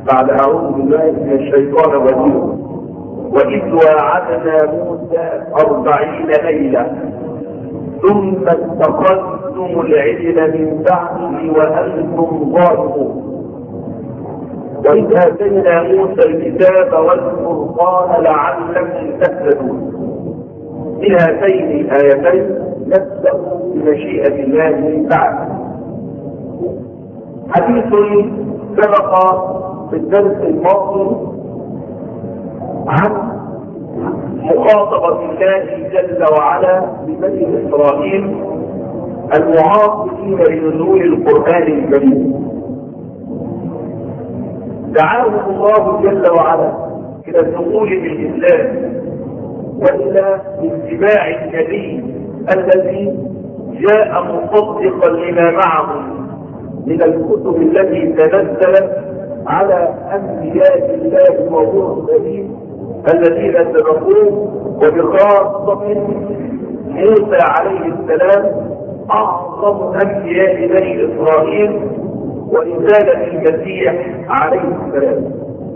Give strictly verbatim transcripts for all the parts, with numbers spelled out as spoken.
بعد أعوذ بالله من الشيطان الرجيم. وإذ واعدنا موسى أربعين ليلة ثم اتخذتم العجل من بعده وأنتم ظالمون. وإذ آتينا موسى الكتاب والفرقان لعلكم تهتدون. من هاتين الآيتين نبدأ بمشيئة الله من بعد. حديث سبق في الدرس الماضي عن مخاطبة الله جل وعلا ببني إسرائيل المعاصرين لنزول القرآن الكريم. دعاهم الله جل وعلا إلى الدخول في الإسلام وإلى اتباع النبي الذي جاء مصدقا لما معهم من الكتب التي تنزلت على أنبياء الله ومرسلين الذين سبقوه، وبخاصة موسى عليه السلام أعظم أنبياء بني إسرائيل ورسالة المسيح عليه السلام.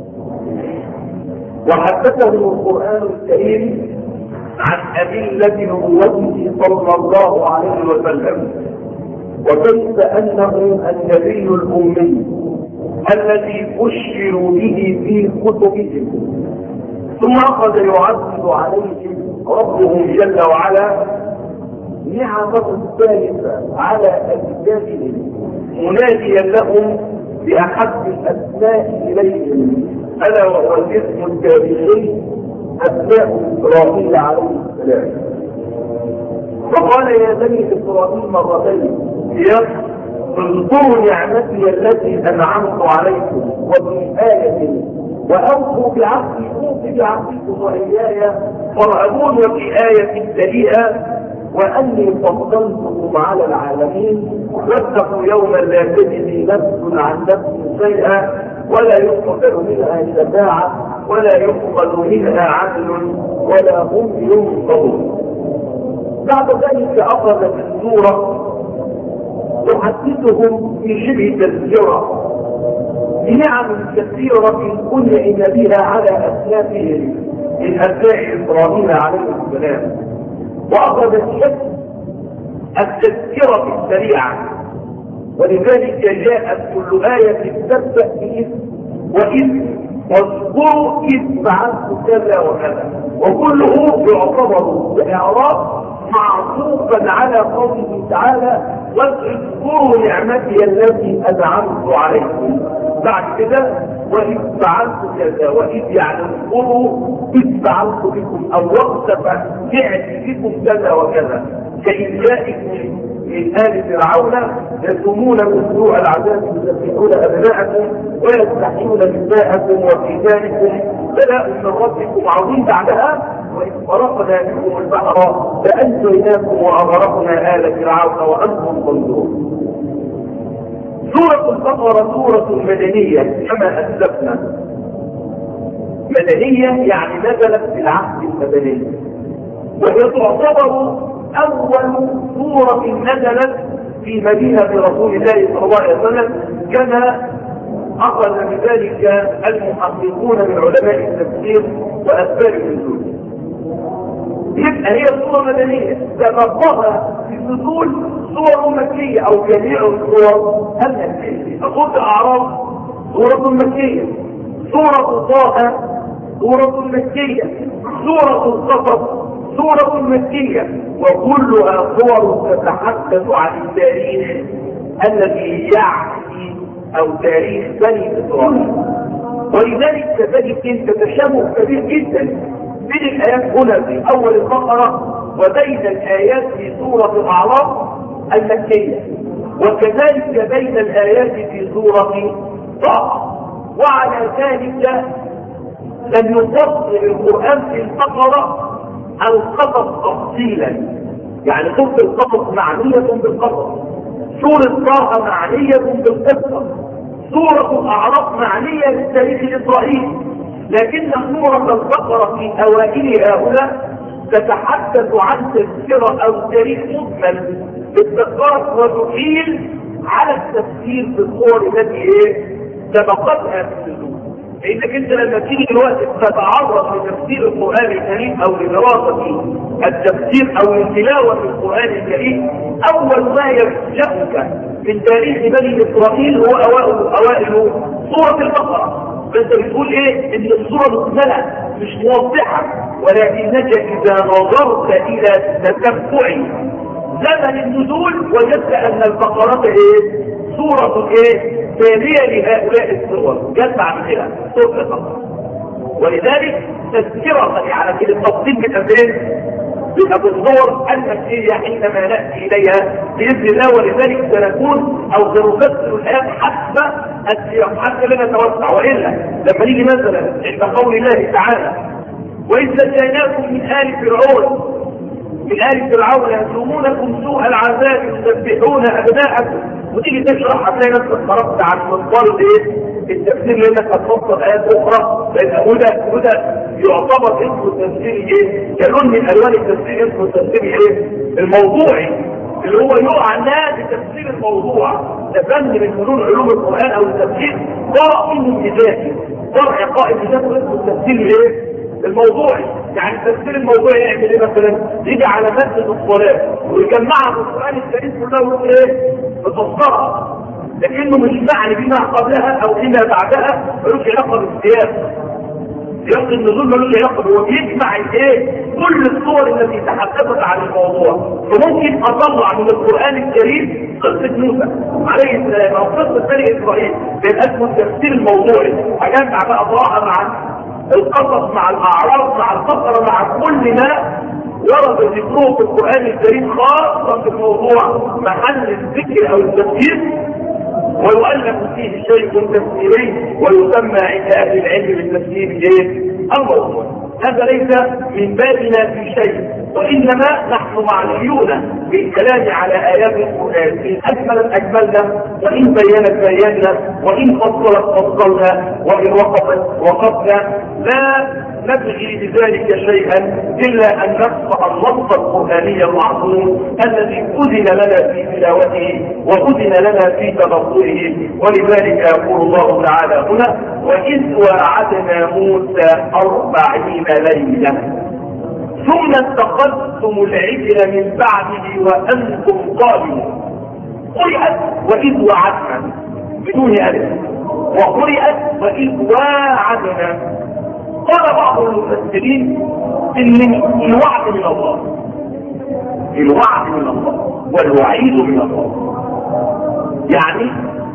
وحدثهم القرآن الكريم عن أدلة نبوته صلى الله عليه وسلم، وكيف أنه النبي الأمي الذي بشروا به في كتبهم، ثم أخذ يعدد عليهم ربهم جل وعلا نعمه الثالثة على أجدادهم مناديا لهم بأحب الأسماء إليهم، ألا وهو الاسم التاريخي أبناء إسرائيل عليه السلام. وقال يا بني إسرائيل مرتين اذكروا نعمتي التي أنعمت عليكم وفي آية وأوفوا بعهدي أوف بعهدكم وإياي فارهبون، وفي آية بريئة وأني فضلتكم على العالمين واتقوا يوما لا تجزي نفس عن نفس شيئا ولا يقبل منها شفاعة ولا يقبل منها عدل ولا هم ينصرون. بعد ذلك أخذت السورة تحدثهم في شبه تذكرة بنعم كثيرة أنعم بها على أسلافهم من أبناء إسرائيل عليه السلام، وأخذت شكل التذكرة السريعة، ولذلك جاءت كل آية تبدأ باسم وإذ واذكروا إذ فعلت كذا وكذا، وكله يعتبر بإعراب معطوفا على قوله تعالى واذكروا نعمتي التي أنعمت عليكم. بعد كده وإذ فعلت كذا وإذ يعني اذكروا إذ فعلت بكم أو وقت فعلت بكم كذا وكذا، كإذ جاءكم من آل فرعون يسومونكم سوء العذاب يذبحون أبناءكم ويستحيون نساءكم وفي ذلكم بلاء من ربكم عظيم. بعدها وإذ فرقنا بكم البحر فأنجيناكم وأغرقنا آل فرعون وأنتم تنظرون. سورة البقرة سورة مدنية كما أسلفنا، مدنية يعني نزلت في العهد المدني، وهي تعتبر أول سورة نزلت في مدينة رسول الله صلى الله عليه وسلم كما أخذ بذلك المحققون من علماء التفسير وأسباب النزول. يبقى هي سورة مدنية سبقها في النزول سور مكية أو جميع السور المكية. سورة الأعراف سورة مكية، سورة طه سورة مكية، سورة القصص سورة مكية، وكلها صور تتحدث عن التاريخ الذي يعني أو تاريخ بني إسرائيل. ولذلك تجد تتشابه كبير جدا بين الآيات هنا في أول البقرة وبين الآيات في سورة الأعراف المكية، وكذلك بين الآيات في سورة طه. وعلى ذلك لم يفصل القرآن في البقرة القصص تفصيلا، يعني سورة القصص معنية بالقصص، سورة طه معنية بالقصة، سورة الأعراف معنية بالتاريخ الإسرائيلي، لكن سورة البقرة في أوائلها هنا تتحدث عن تذكرة أو تاريخ مجمل بالتذكرة وتحيل على التفسير بالصور التي سبقتها في النزول. لانك انت لما تيجي دلوقتي تتعرض لتفسير القران الكريم او لدراسه التفسير او لتلاوه القران الكريم، اول ما يفجأك من تاريخ بني اسرائيل هو اوائل اوائل سوره البقره. فانت بتقول ايه؟ ان السوره مكمله مش موضحه، ولكنك اذا نظرت الى تتبع زمن النزول وجدت ان البقره ايه؟ سوره ايه؟ ثانيه لهؤلاء السور، جت بعد كده سوره البقره. ولذلك تذكره على كده التفصيل بتفسير بتصور المسيحية حينما نأتي إليها بإذن الله. ولذلك سنكون أو سنفسر الآن حسب السياق حتى لا نتوسع، وإلا لما نيجي مثلا عند قول الله تعالى وإذ نجيناكم من آل فرعون من آل فرعون يسومونكم سوء العذاب يذبحون أبناءكم، وتيجي تشرح هتلاقي نفسك خرجت عن منطلق ايه؟ التفسير، لانك هتفسر ايات اخرى، لان هدى هدى يعتبر اسمه التفسير ايه؟ كلون من الوان التفسير اسمه التفسير ايه؟ الموضوعي، اللي هو يعنى بتفسير الموضوع. ده فن من فنون علوم القران او التفسير قائم بذاته، فرع قائم بذاته اسمه التفسير ايه؟ الموضوعي. يعني التفسير الموضوعي يعمل ايه مثلا؟ يجي على مادة الصلاة ويجمعها في القرآن الكريم كلها ويقول ايه؟ بتفسرها، لكنه مش معني بما قبلها او بما بعدها، ملوش علاقة بالسياق. سياق النزول ملوش علاقة، هو بيجمع الايه؟ كل الصور التي تحدثت عن الموضوع. فممكن اطلع من القرآن الكريم قصة موسى عليه السلام او قصة بني اسرائيل، بين اسمه التفسير الموضوعي، اجمع بقى اضاءها مع القصص مع الاعراض مع الفقره مع كل ما ورد ذكره في القران الكريم خاصه في الموضوع محل الذكر او التفسير، ويؤلف فيه شيء تفسيري ويسمى عند اهل العلم بالتفسير ايه؟ الموضوع. هذا ليس من بابنا في شيء، وانما نحن معنيون بالكلام على ايات القران، ان اجملت اجملنا، وان بينت بينا، وان فصلت فصلنا، وان وقفت وقفنا. لا نبغي بذلك شيئا الا ان نقطع النص القراني المعصوم الذي اذن لنا في تلاوته واذن لنا في تدبره. ولذلك يقول الله تعالى هنا واذ وعدنا موسى اربعين ليله ثم اتخذتم العجل من بعده وانتم ظالمون. قرئت واذ وعدنا بدون الف، وقرئت واذ واعدنا. قال بعض المفسرين ان الوعد من الله، الوعد من الله والوعيد من الله، يعني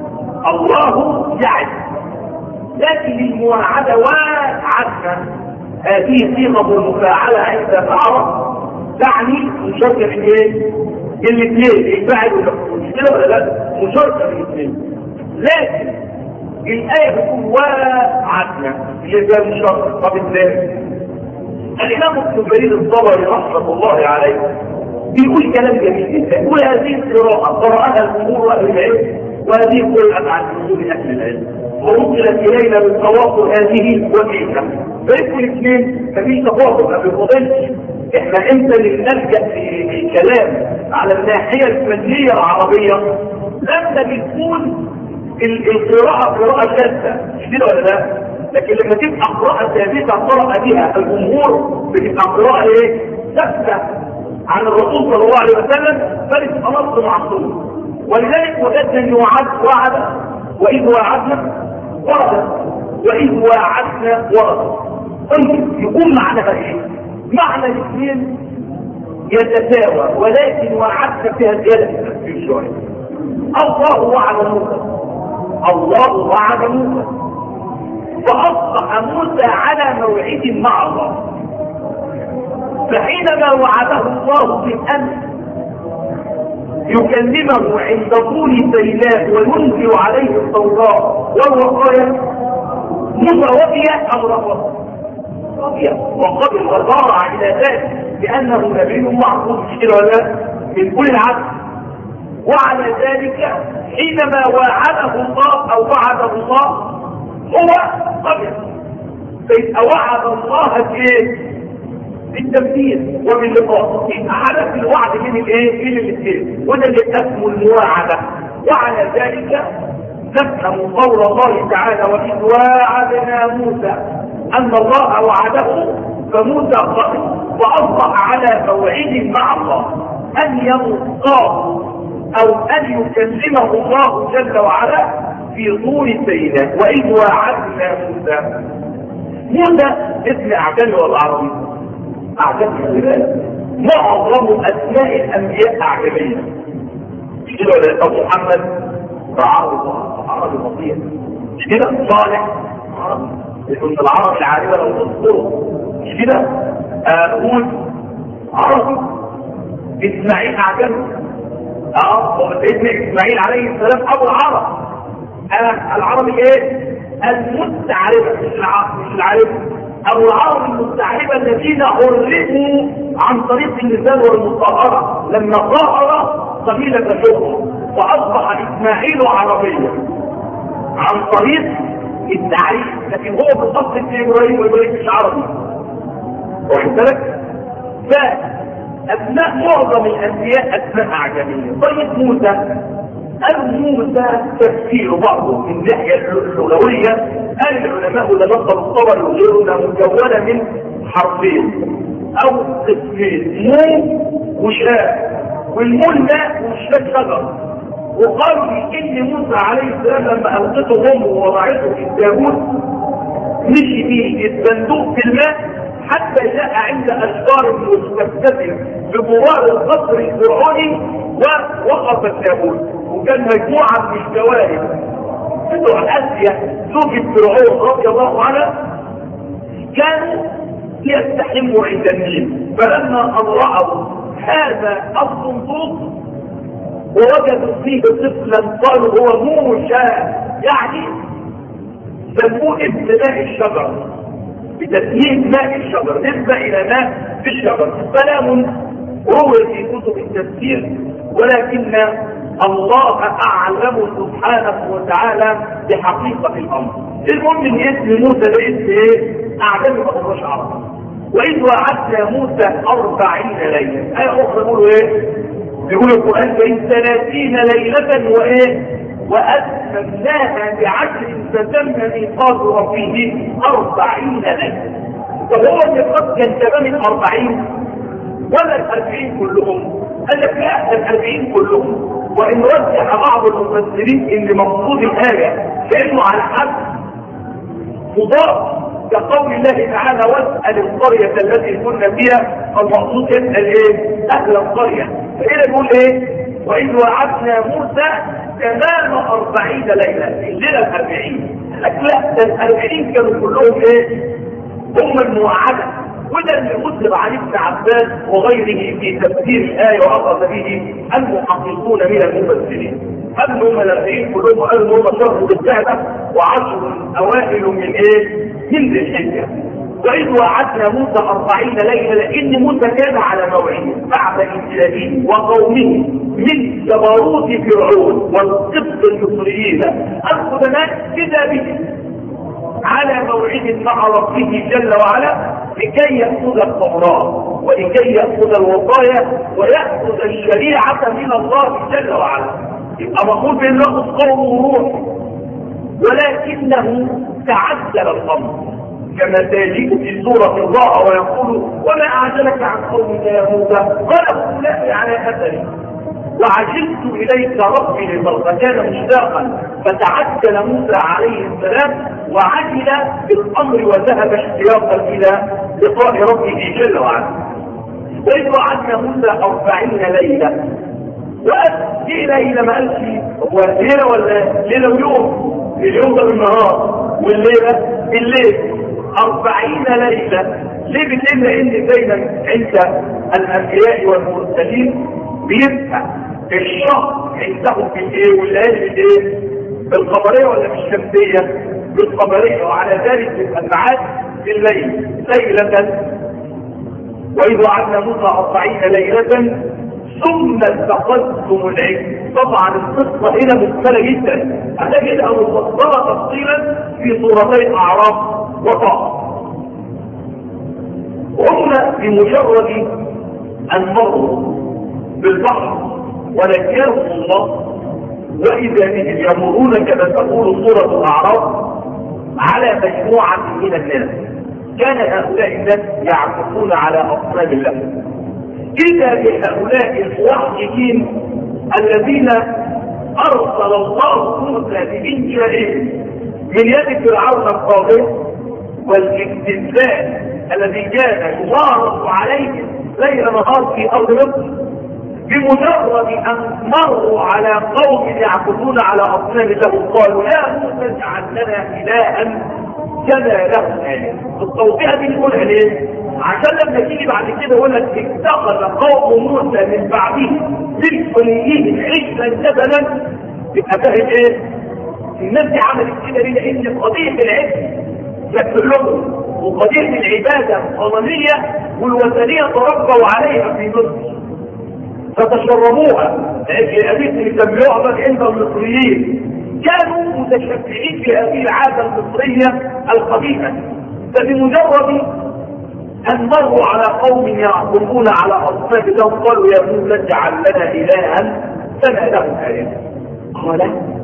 الله يعد، لكن المواعده وعدنا هذه صيغه المفاعله عند العرب تعني مشاركه في ايه؟ الاثنين، الفاعل والمفعول، مش كده ولا لا؟ مشاركه في الاثنين. لكن الآية بتقول وعدنا اللي ده مشاركه. طب ازاي؟ الإمام ابن جرير الطبري رحمه الله عليه بيقول كلام جميل جدا، يقول هذه القراءة قرأها الجمهور أهل العلم، وهذه قرأت عن جمهور أهل العلم، ونقلت إلينا بالتواصل هذه وتلك. فيقول الاثنين مفيش تواصل ما بيفضلش. احنا امتى اللي نلجأ في الكلام على الناحية الفنية العربية لما بتكون القراءة قراءة شاذة، مش كده ولا لا؟ لكن لما تبقى قراءة ثابتة قرأ بها الجمهور بتبقى قراءة ايه؟ ثابتة عن الرسول صلى الله عليه وسلم، فلتبقى نص معصوم. ولذلك وجدنا ان وعد وعد واذ وعدنا ورد، واذ وعدنا ورد. طيب يكون معناها ايه؟ معنى الاثنين يتساوى، ولكن وعدنا فيها زياده في التفسير شويه. الله وعد موسى، الله وعد موسى، فاصبح موسى على موعد مع الله. فحينما وعده الله بالامس يكلمه عند طول سيناء وينزل عليه التوراة والوصايا، موسى وفي ام رفض؟ رضي وقبل وصارع الى ذلك بانه نبي معصوم، مش كده ولا من كل العدل. وعلى ذلك حينما وعده الله او وعده الله هو قبل، فيبقى وعد الله بايه؟ بالتنفيذ وباللقاء. يبقى حدث الوعد من الايه؟ من الاثنين، وده اللي اسمه المواعده. وعلى ذلك نفهم قول الله تعالى وإذ واعدنا موسى أن الله وعده فموسى فأصبح على موعد مع الله أن يلقاه أو أن يكلمه الله جل وعلا في طور سيناء. وإذ واعدنا موسى، موسى اسم أعجمي ولا عربي؟ أعجمي. معظم أسماء الأنبياء أعجمية. مش كده ولا أبو محمد عربي عربي بسيط، مش كده؟ صالح عربي، يكون العربي العارفة لو تذكره، مش كده؟ هود عربي، إسماعيل أعجمي. اه وابن اسماعيل عليه السلام ابو العرب. آه العربي ايه؟ المستعربه، مش العرب مش العرب ابو العرب المستعربه الذين عرفوا عن طريق اللسان والمطهره لما ظهر قبيله شهر فاصبح اسماعيل عربيا عن طريق التعريف، لكن هو بالضبط ابن ابراهيم وابراهيم مش عربي. واخد بالك؟ أسماء معظم الأنبياء أسماء أعجمية. طيب موسى، قال موسى تفسير بعضه من الناحية اللغوية. قال العلماء لنقل الطبر وغيرنا مكونة من حرفين أو قسمين، مو وشاء، والمول ماء والشاء شجر. وقالوا إن موسى عليه السلام لما ألقته أمه ووضعته في التابوت مشي فيه الصندوق في الماء حتى جاء عند أشجار مستفتة بجوار القصر الفرعوني ووقف التابوت. وكان مجموعة من الجوارب بتوع آسيا زوجة فرعون رضي الله عنها كانوا يستحموا عند النيل، فلما أن رأوا هذا الصندوق ووجدوا فيه طفلا قالوا هو موسى، يعني سموه ابن ماء الشجر بتسمية ماء الشجر نسبة إلى ماء في الشجر. كلام روي في كتب التفسير، ولكن الله أعلم سبحانه وتعالى بحقيقة الأمر. المهم إن اسم موسى ده اسم إيه؟ أعجمي ما هوش عربي. وإذ وعدنا موسى أربعين ليلة. آية أخرى يقولوا إيه؟ بيقولوا القرآن في ثلاثين ليلة وإيه؟ وأتممناها بعشر فتم ميقات ربه أربعين ليلة. فهو الميقات كان تمام الأربعين ولا الأربعين كلهم؟ قال لك لا، الأربعين كلهم. وإن رجح بعض المفسرين إن مقصود الآية كأنه على حد مضاف كقول الله تعالى واسأل القرية التي كنا فيها، المقصود يسأل إيه؟ أهل القرية. فإذا يقول إيه؟ وإذ وعدنا موسى تمام أربعين ليلة، الليلة الأربعين. لك لا، ده الأربعين كانوا كلهم إيه؟ هم الموعدة. وده اللي أسلب عن ابن عباس وغيره في تفسير الآية وأخذ به المحققون من المفسرين. قالوا هم الأربعين كلهم قالوا هم شهر بالسهلة وعشر أوائل من إيه؟ من ذي الحجة. وإذ وعدنا موسى أربعين ليلة، لأن موسى كان على موعده بعد إنزاله وقومه من جبروت فرعون والقبط المصريين القدماء كذا به على موعد مع ربه جل وعلا لكي يأخذ التوراة ولكي يأخذ الوصايا ويأخذ الشريعة من الله جل وعلا. يبقى مقول بأنه قوم روح، ولكنه تعدل الأمر كما تجيء في سورة الله ويقول وما أعجلك عن قومك يا موسى؟ قال هؤلاء على أثري وعجلت إليك ربي لترضى. كان مشتاقا فتعجل موسى عليه السلام وعجل بالأمر وذهب اشتياقا إلى لقاء ربه جل وعلا. وإذ وعدنا موسى أربعين ليلة، وأتي ليلة ما قالش هو ليلة ولا ليلة ويوم؟ اليوم ده بالنهار والليلة بالليل. أربعين ليلة. ليه بتقول لأن دايما عند الأنبياء والمرسلين بيبقى الشهر عندهم بالايه والليالي بالايه؟ بالقمريه ولا بالشمسيه؟ بالقمريه. وعلى ذلك يبقى الميعاد بالليل ليله. واذ وعدنا موسى أربعين ليله ثم اتخذتم العجل. طبعا القصه هنا مختلفه جدا، هتجدها مفصله تفصيلا في سورتي اعراف وطه. هم بمجرد ان مروا بالبحر ونجاهم الله وإذا بهم يمرون كما تقول سورة الأعراف على مجموعة من الناس كان هؤلاء الناس يعكفون على أصنام الله. إذا بهؤلاء الموحدين الذين أرسل الله موسى بإنجائهم من يد فرعون الطاغية والاستبداد الذي كان يمارس عليهم ليل نهار في أرض مصر، بمجرد أن مروا على قوم يعبدون على أصنام له قالوا يا موسى اجعل لنا إلها كما له آلهة. التوقيع دي بنقولها ليه؟ عشان لما تيجي بعد كده يقول لك اتخذ قوم موسى من بعده من حليهم عجلا جبلا، يبقى فاهم ايه؟ الناس دي عملت كده ليه؟ لأن قضية العجل يكتب لهم وقضية العبادة الصنمية والوثنية تربوا عليها في مصر فتشربوها، لأجل أبيت يسميوها عند المصريين كانوا متشبعين في هذه العادة المصرية القديمة. فبمجرد أن مروا على قوم يعبدون على أصنام لهم قالوا يا موسى اجعل لنا إلها كما له آلهة. قال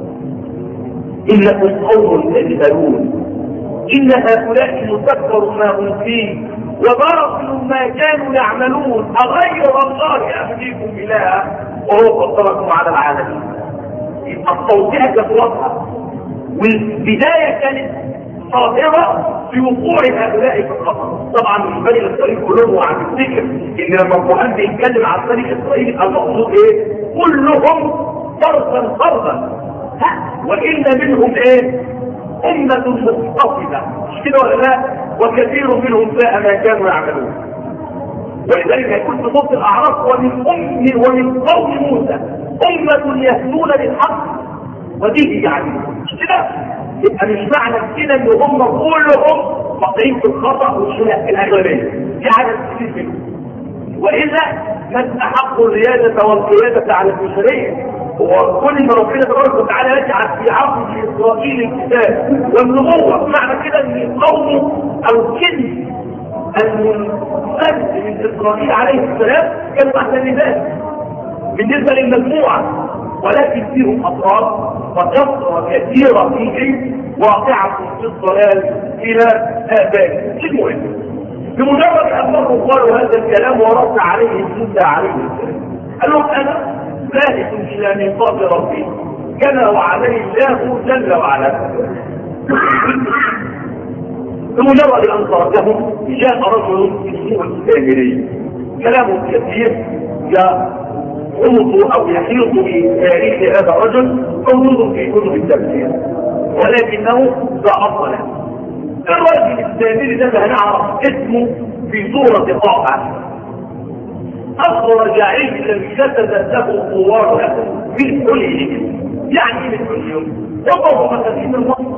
إنكم قوم تجهلون إن هؤلاء متكبر ما هم فيه وباطل ما كانوا يعملون أغير الله أبديكم إلها وهو فضلكم على العالمين. التوضيح كانت واضحة والبداية كانت صادرة في وقوع هؤلاء في الخطر. طبعا من بني إسرائيل كلهم وعن الذكر إن لما القرآن بيتكلم عن بني إسرائيل المقصود إيه؟ كلهم فردا فردا، وإن منهم إيه؟ أمة مختصمة، مش كده ولا لا؟ وكثير منهم ساء ما كانوا يعملون. ولذلك يكون في صوت الأعراف ومن أم ومن قوم موسى أمة يهدون للحق وديه يعني مش كده؟ يبقى مش معنى كده ان هم كلهم واقعين في الخطأ والشنع الأغلبية، في عدد كثير منهم. وإذا ما استحقوا الريادة والقيادة على البشرية. وكل ما ربنا تبارك وتعالى يجعل في عقل إسرائيل الكتاب والنبوة، معنى كده ان قومه او كنز المنفذ من إسرائيل عليه السلام كانوا أحسن لذلك بالنسبة للمجموعة، ولكن فيهم أطراف وكثرة كثيرة فيهم واقعة في الضلال إلى آبائهم. المهم بمجرد أن مروا قالوا هذا الكلام ورد عليه موسى عليه السلام قال لهم أنا ذاهب إلى ميقات ربي كما وعدني الله جل وعلا. بمجرد أن تركهم جاء رجل اسمه السامري كلام كثير يخوض أو يحيط بتاريخ هذا الرجل موجود في كتب التفسير ولكنه ضعف له. الرجل السامري ده هنعرف اسمه في سورة طه. أخرج عجلا جسدا له خوار من كل يوم، يعني من كل يوم وضعوا مساكين المصر.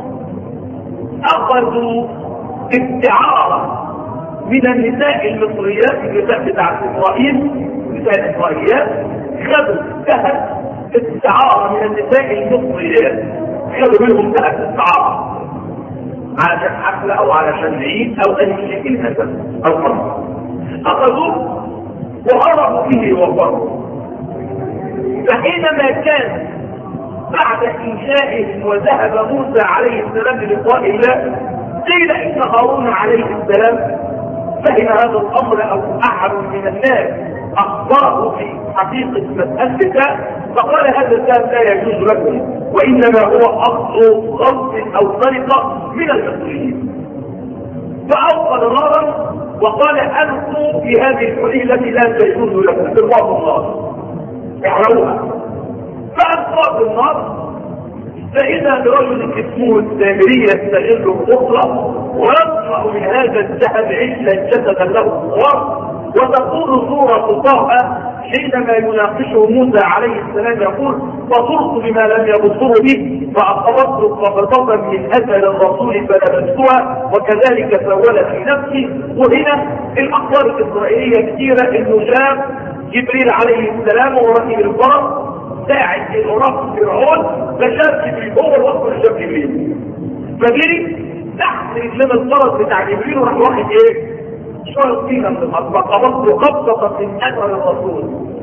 أخذوا استعارة من النساء المصريات النساء بتاعت إسرائيل نساء إسرائيليات خذوا ذهب استعارة من النساء المصريات، خذوا منهم ذهب استعارة علشان حفلة أو علشان عيد أو أي شيء هذا أو مرة. أخذوه وهربوا به وفروا. فحينما كان بعد إنشائهم وذهب موسى عليه السلام للقاء الله قيل إن هارون عليه السلام فهم هذا الأمر أو أحد من الناس أخبره في حقيقة مسألة فقال هذا الكلام لا يجوز لكم وإنما هو أخذ غلط أو سرقة من المسؤولين. فأوقد نارا وقال ألقوا في هذه الحلي التي لا تجوز لكم بالله النار احرقوها. فألقوا في النار فإذا برجل اسمه السامري يستغل الخطرة ويطلع من هذا الذهب عجلا جسدا له خوار. وتقول سورة طه حينما يناقشه موسى عليه السلام يقول فصرت بما لم يبصروا به فأخبرت قبضة من أثر الرسول فلبستها وكذلك سولت في نفسي. وهنا الأخبار الإسرائيلية كثيرة إنه جاء جبريل عليه السلام ورقم الفرس ساعد العراق فرعون فشاف جبريل هو الوقت شاف جبريل فجري تحت رجلين الفرس بتاع جبريل وراح واخد ايه؟ شوية طينة من الأرض فقبضت قبضة من أثر الرسول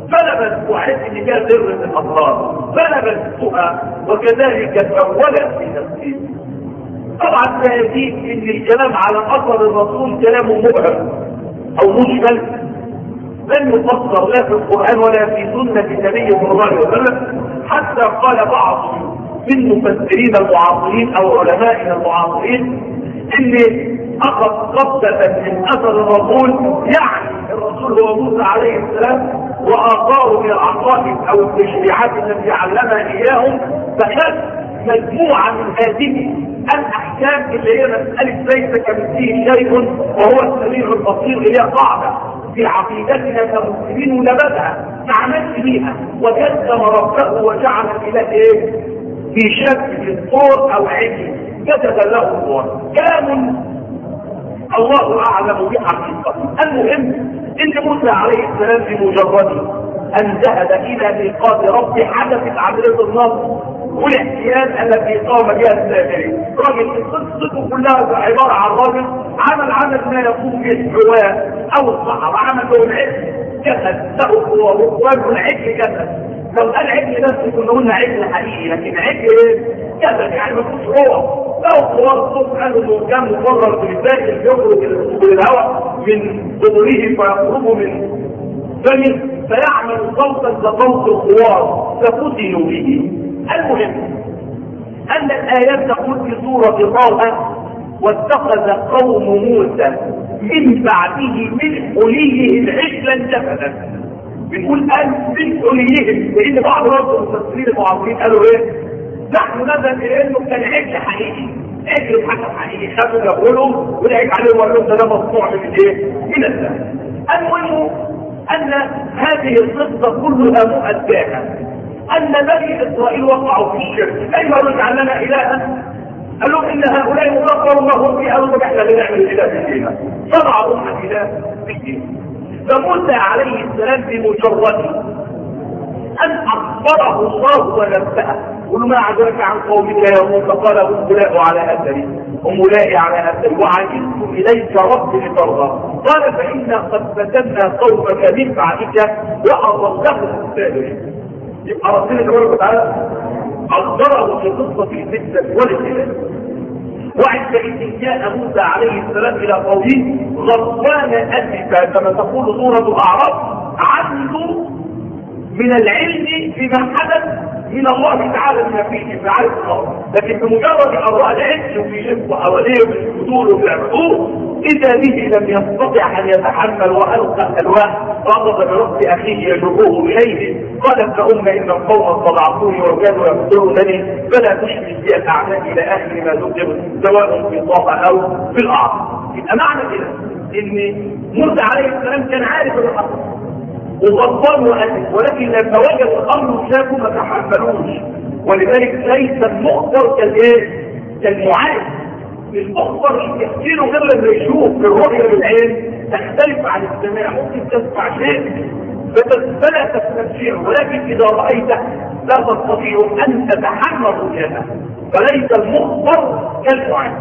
فلبث وحس ان فيها سر من الاسرار فلبثتها وكذلك تولت في نفسي. طبعا لا يجيب ان الكلام على اثر الرسول كلام مبهم او مشكل لم يفسر لا في القران ولا في سنه النبي صلى الله عليه وسلم، حتى قال بعض من المفسرين المعاصرين او علمائنا المعاصرين ان اخذ قبضه من اثر الرسول، يعني الرسول هو موسى عليه السلام واثاره من العقائد او التشريعات التي علمها اياهم، فخذ مجموعه من هذه الاحكام اللي هي مساله ليس كمثله شيء وهو السميع البصير، اللي هي قاعده في عقيدتنا كمسلمين ونبذها ما عملش بيها وكذب ربه وجعل الاله ايه؟ في شكل الطور او عجل جسد له الطور. كلام الله اعلم بحقيقته. المهم ان موسى عليه السلام بمجرد ان ذهب الى ميقات ربه حدثت عمليه النصر والاحتيال التي قام بها السامري. راجل قصته كلها عباره عن راجل عمل عمل ما يقوم به الحواء او الصحراء، عمل له العجل جسد له قوه وله العجل جسد. لو قال عجل بس كنا قلنا عجل حقيقي، لكن عجل ايه؟ جسد يعني ما فيهوش روح. لو قوار الصوت قالوا انه كان مقرر في الداخل يخرج الهواء من ظهره فيخرج من فمه فيعمل صوتا كصوت القوار ففتنوا به. المهم ان الايات تقول في سوره طه: واتخذ قوم موسى من بعده من حليهم عجلا جسدا. بنقول قال من حليهم لان بعض برضه المفسرين المعاصرين قالوا ايه؟ نحن نذهب الى انه كان عجل حقيقي، عجل بحاجه حقيقي، خدوا جابوا ولعب عليه وقال لهم ده مصنوع من ايه؟ من الذهب. المهم ان هذه القصه كلها مؤداها ان بني اسرائيل وقعوا في الشرك. ايها رجع لنا الها قال لهم ان هؤلاء مغفر الله فيها قالوا احنا بنعمل اله فيها صنعوا لهم اله في. فموسى عليه السلام بمجرد ان اخبره الله ونبأه قل ما عجبك عن قومك يا موسى قال هم أولئك على اثري هم أولئك على اثري وعجلت اليك ربي لترضى قال فانا قد فتنا قومك من بعدك واضلهم السابقين. يبقى ربنا تبارك وتعالى اخبره في قصه الفتنه والابتلاء. وعندئذ جاء موسى عليه السلام الى قومه غضبان اسفا كما تقول سوره الاعراف، عنده من العلم بما حدث من الله تعالى بما فيه في عارف الله، لكن بمجرد ان راى العلم وفي شبه حواليه من الفتور وفي العبور اذا به لم يستطع ان يتحمل والقى الالواح فاخذ برأس اخيه يجره اليه قال ابن ام ان القوم استضعفوني وكانوا يقتلونني فلا تشرك بي الاعداء الى اخر ما ذكر سواء في طه او في الارض. يبقى معنى كده ان موسى عليه السلام كان عارف الحق وغضبان واسف، ولكن لما وجد الامر شافه ما تحملوش، ولذلك ليس المخبر كالايه؟ كالمعارف. المخبر يحكي له غير لما يشوف بالرؤيه بالعين تختلف عن السماع، ممكن تسمع شيء فلا تستمتعه، ولكن اذا رايته لا تستطيع ان تتحمل رؤيته، فليس المخبر كالمعارف.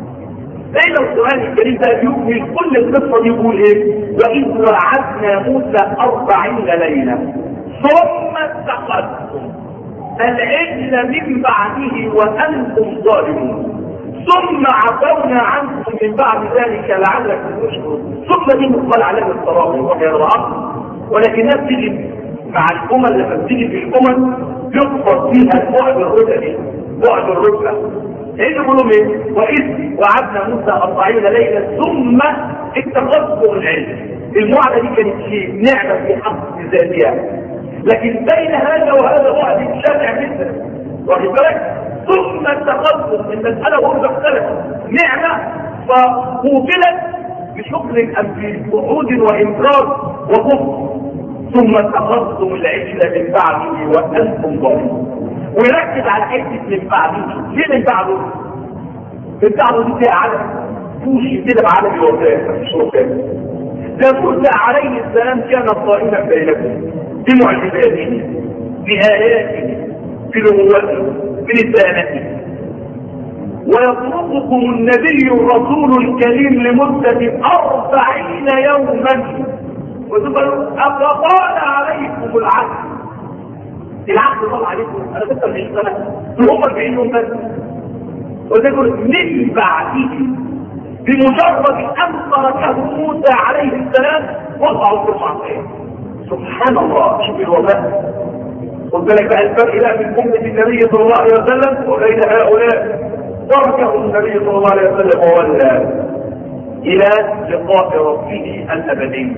لأن القرآن الكريم ده يكمل كل القصة يقول ايه؟ وإذ وعدنا موسى أربعين ليلة ثم اتخذتم العجل من بعده وأنتم ظالمون ثم عفونا عنكم من بعد ذلك لعلكم تشكرون. ثم دي مقال علامة التراخي وهي العقل، ولكنها بتيجي مع الأمم. لما بتيجي في الأمم يقصد فيها البعد الرتبي، بعد الرتبة. لأنه يقولوا ايه؟ وإذ وعدنا موسى أربعين ليلة ثم اتخذتم العلم. المعدة دي كانت شيء نعمة في حق ذاتها، لكن بين هذا وهذا بعد شاسع جدا، واخد بالك؟ ثم اتخذتم المسألة برضه اختلفت، نعمة فقوبلت بشكر أم في وعود وإنكار وكفر، ثم اتخذتم العجل من بعده وأنتم ظالمون. ويركز على حته من بعده. ليه من بعده؟ من بعده دي فيها عدد توشي كده بعدد الوفاه مفيش وفاه. ده موسى عليه السلام كان صائما بينكم بمعجزاته بآياته بنبوته برسالته، ويترككم النبي الرسول الكريم لمدة أربعين يوما أفطال عليكم العهد. العهد طال عليكم أنا ستة وعشرين سنة هم أربعين يوم بس. وذكر من بعده بمجرد أن تركه موسى عليه السلام وضعوا في المعصية. سبحان الله. شوف الوباء. قلت لك بقى الفرق لا من أمة النبي صلى الله عليه وسلم وبين هؤلاء. تركه النبي صلى الله عليه وسلم وولى إلى لقاء ربه الأبدي.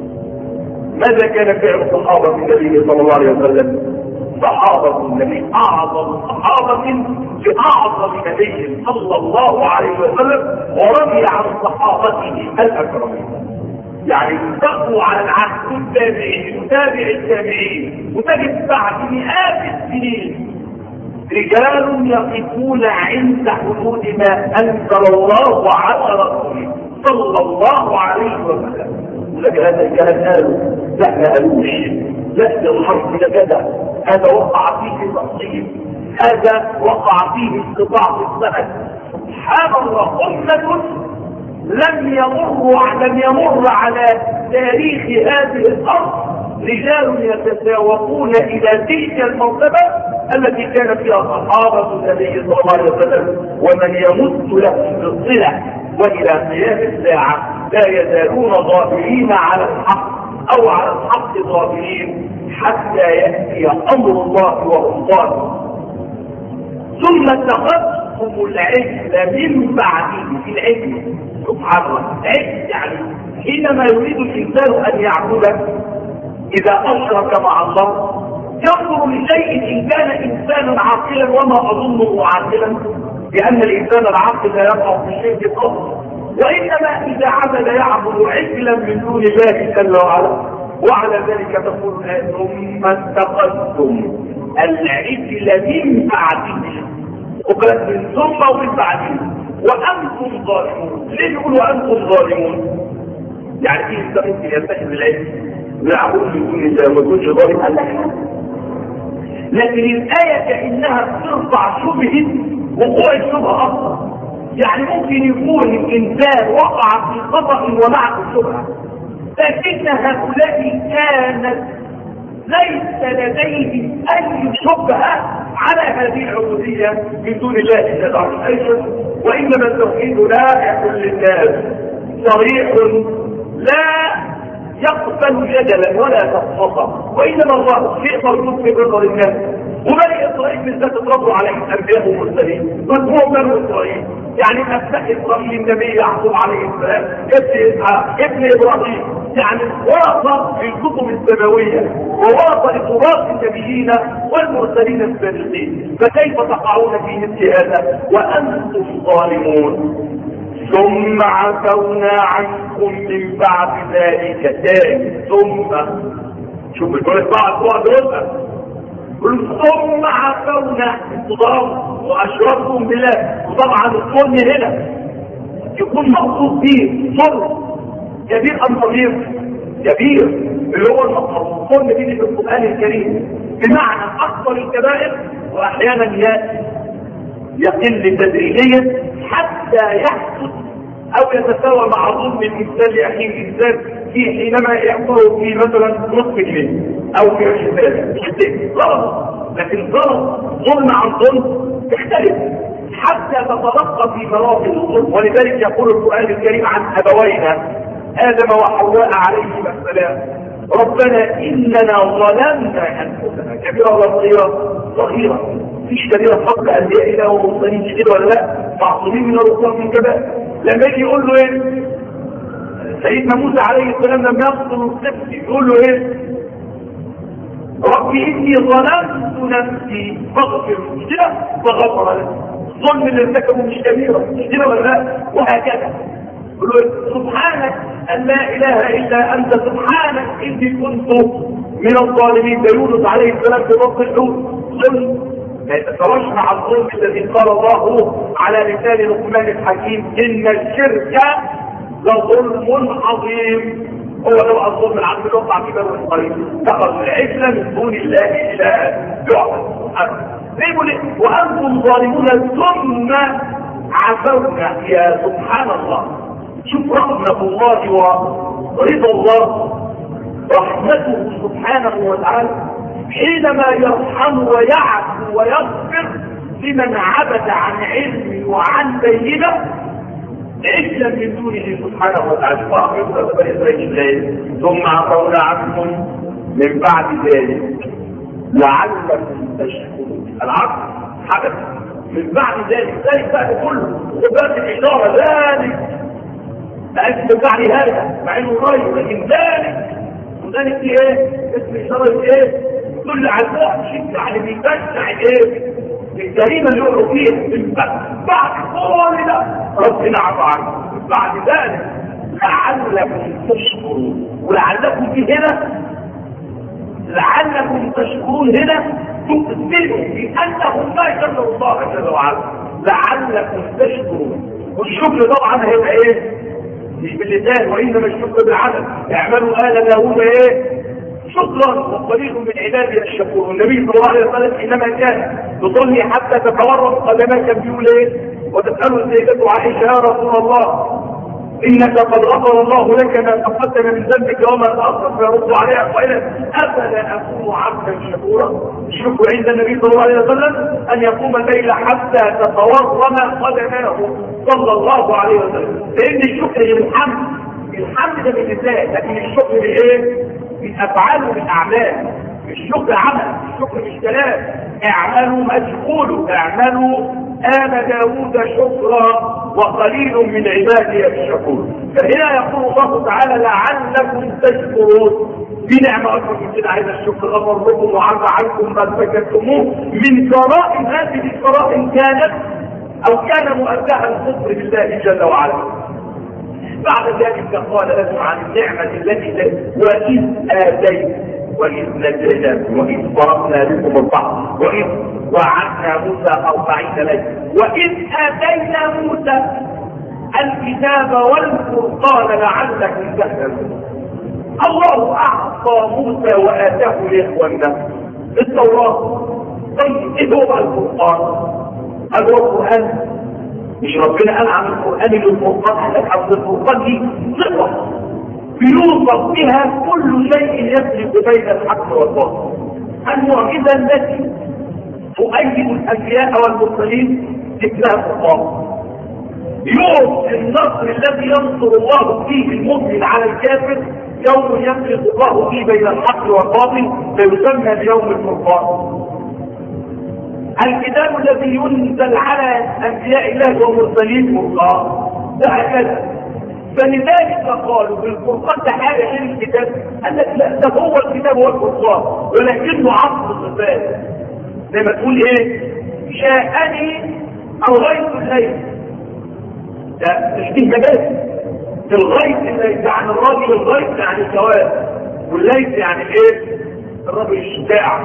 ماذا كان فعل صحابة النبي صلى الله عليه وسلم؟ صحابة النبي أعظم صحابة لأعظم نبي صلى الله عليه وسلم ورضي عن صحابته الأكرمين. يعني تقوى على العهد التابعين وتابع التابعين وتجد بعد مئات السنين رجال يقفون عند حدود ما أنزل الله على رسوله صلى الله عليه وسلم. لكن هذا الكلام قالوا لا ما قالوش، لا ده الحرب ده كذا، هذا وقع فيه تقصير، هذا وقع فيه انقطاع في السند. سبحان الله. أمة لم يمر لم يمر على تاريخ هذه الأرض رجال يتساوقون إلى تلك المرتبة التي كان فيها صحابة النبي صلى الله عليه وسلم، ومن يمد له بالصلة وإلى قيام الساعة لا يزالون ظاهرين على الحق أو على الحق ظاهرين حتى يأتي أمر الله وهم ظاهرون. ثم اتخذتم العجل من بعده. في العجل سبحان الله. عجل يعني حينما يريد الإنسان أن يعبده إذا أشرك مع الله ينظر لشيء إن كان إنسانا عاقلا، وما أظنه عاقلا لأن الإنسان العاقل لا يقع في شيء قط، وإنما إذا عبد يعبد عجلا من دون الله جل وعلا. وعلى ذلك تقول ثم اتخذتم العجل من بعده. وقالت من ثم ومن بعده وأنتم ظالمون. ليه يقولوا أنتم ظالمون؟ يعني إيه إنت ممكن يتخذ العجل يعبد من دون الله وما يكونش ظالم؟ لكن الآية كأنها ترفع شبهة وقوع الشبهة أصلا. يعني ممكن يكون الإنسان وقع في خطأ ومعه الشبهة، لكن هؤلاء كانت ليس لديهم أي شبهة على هذه العبودية من دون الله جل وعلا، وإنما التوحيد لا يكون للناس صريح لا يقبل جدلا ولا تفصيلا، وإنما الله شيء مربوط في بطر الناس. وبني إسرائيل بالذات اتربوا عليه الأنبياء والمرسلين، مجموع بني إسرائيل يعني أبناء إسرائيل النبي يعقوب عليه السلام، ابن إسحاق، ابن إبراهيم، يعني ورثة للكتب السماوية وورثة لتراث النبيين والمرسلين السابقين. فكيف تقعون في مثل هذا وأنتم ظالمون؟ ثم عفونا عنكم من بعد ذلك تاني. ثم شوف الجمله بعد بعد ثم عفونا انتظروا واشركتم بالله. وطبعا الظلم هنا يكون مقصود به ظلم كبير ام صغير؟ كبير، اللي هو الظلم دي في القران الكريم بمعنى اكبر الكبائر، واحيانا يقل تدريجيا حتى يحدث او يتساوى مع ظلم الانسان لاخيه الانسان في حينما يأمره في مثلا نصف جنيه او في عشرين غلط. لكن غلط ظلم عن ظلم يختلف حتى تتلقى في مراتب الظلم. ولذلك يقول القرآن الكريم عن ابوينا آدم وحواء عليهما السلام ربنا اننا ظلمنا انفسنا. كبيرة ولا صغيرة؟ صغيرة. فيش كبيرة فقط انبياء الله ومرسلين كده ولا لا؟ معصومين من الرسول من كبائر. لما يجي يقول له ايه سيدنا موسى عليه السلام لما يقتل القبط يقول له ايه ربي اني ظلمت نفسي فاغفر كده فغفر له. الظلم اللي ارتكبه مش كبيرة مش كده ولا لا؟ وهكذا يقول له سبحانك ان لا اله الا انت سبحانك اني كنت من الظالمين. ده يونس عليه السلام في وقت الحوت ظلم ما يتساواش مع الظلم الذي قال الله على لسان لقمان الحكيم ان الشرك لظلم عظيم. هو لو الظلم العظيم اللي وقع في بني اسرائيل اتخذوا العجل من دون الله الها يعبد. وانتم ظالمون ثم عفونا. يا سبحان الله، شوف رحمة الله ورضا الله رحمته سبحانه وتعالى حينما يرحم ويعفو ويغفر لمن عبد عن علم وعن بينه عزا من دونه سبحانه وتعالى. ثم عفونا عنكم من بعد ذلك لعلكم تشكرون. العفو حدث من بعد ذلك، ذلك بقى كله وبقى الإشارة ذلك لأجل من بعد هذا مع انه قريب، لكن ذلك وذلك دي ايه؟ اسم إشارة ايه؟ كل على الوقت يعني بيتشع ايه؟ الجريمة اللي يقعوا فيها من بعد كل ده ربنا عفى عنه. من بعد ذلك لعلكم تشكرون. ولعلكم في هنا لعلكم تشكرون هنا تؤثروا بأنهم ما يشكروا الله جل وعلا. لعلكم تشكرون. والشكر طبعا هيبقى ايه؟ مش باللسان وإنما الشكر بالعمل. اعملوا آل داوود ايه؟ شكرا وقليل من عبادي الشكور. النبي صلى الله عليه وسلم حينما كان يصلي حتى تتورط قدماه كان بيقول ايه؟ وتسأله السيدة عائشة يا رسول الله إنك قد غفر الله لك ما تقدم من ذنبك وما تأخر، فيرد عليها قائلا أفلا أكون عبدا شكورا. الشكر عند النبي صلى الله عليه وسلم أن يقوم الليل حتى تتورم قدماه صلى الله عليه وسلم. لأن الشكر بالحمد، الحمد ده باللسان، لكن الشكر بالايه؟ بالافعال وبالاعمال. الشكر عمل، الشكر مش كلام. اعملوا ما تقولوا، اعملوا آل داوود شكرا وقليل من عبادي الشكور. فهنا يقول الله تعالى لعلكم تشكرون. في نعمة أكبر من كده عايز الشكر، غفر لكم وعفى عنكم ما سكتموه من جرائم. هذه الجرائم كانت أو كان مؤداها الكفر بالله جل وعلا. بعد ذلك قال لكم عن النعمة التي وإذ آتيت وإذ نجيناكم وإذ فرقنا بكم البحر وإذ وعدنا موسى أربعين ليلة وإذ آتينا موسى الكتاب والفرقان لعلكم تهتدون. الله أعطى موسى وآتاه لإخواننا التوراة. طيب إيه هو الفرقان؟ هذا هو القرآن. مش ربنا قال عن القرآن للفرقان؟ لك عن الفرقان دي صفة بيوصف بها كل شيء يفرق بين الحق والباطل. المعجزة التي تؤيد الأنبياء والمرسلين اسمها الفرقان. يوم النصر الذي ينصر الله فيه المؤمن على الكافر، يوم يفرق الله فيه بين الحق والباطل فيسمى بيوم الفرقان. الكتاب الذي ينزل على انبياء الله ومرسلين فرقان، ده هكذا. فلذلك قالوا بالفرقان ده حاجه غير الكتاب. قال لك لا، ده هو الكتاب هو الفرقان ولكنه عصر الصفات. زي ما تقول ايه؟ شاءني او غيث الليل، ده تشبيه مجازي. الغيث الليل يعني الراجل، الغيث يعني السواد، والليل يعني ايه؟ الراجل الشجاع،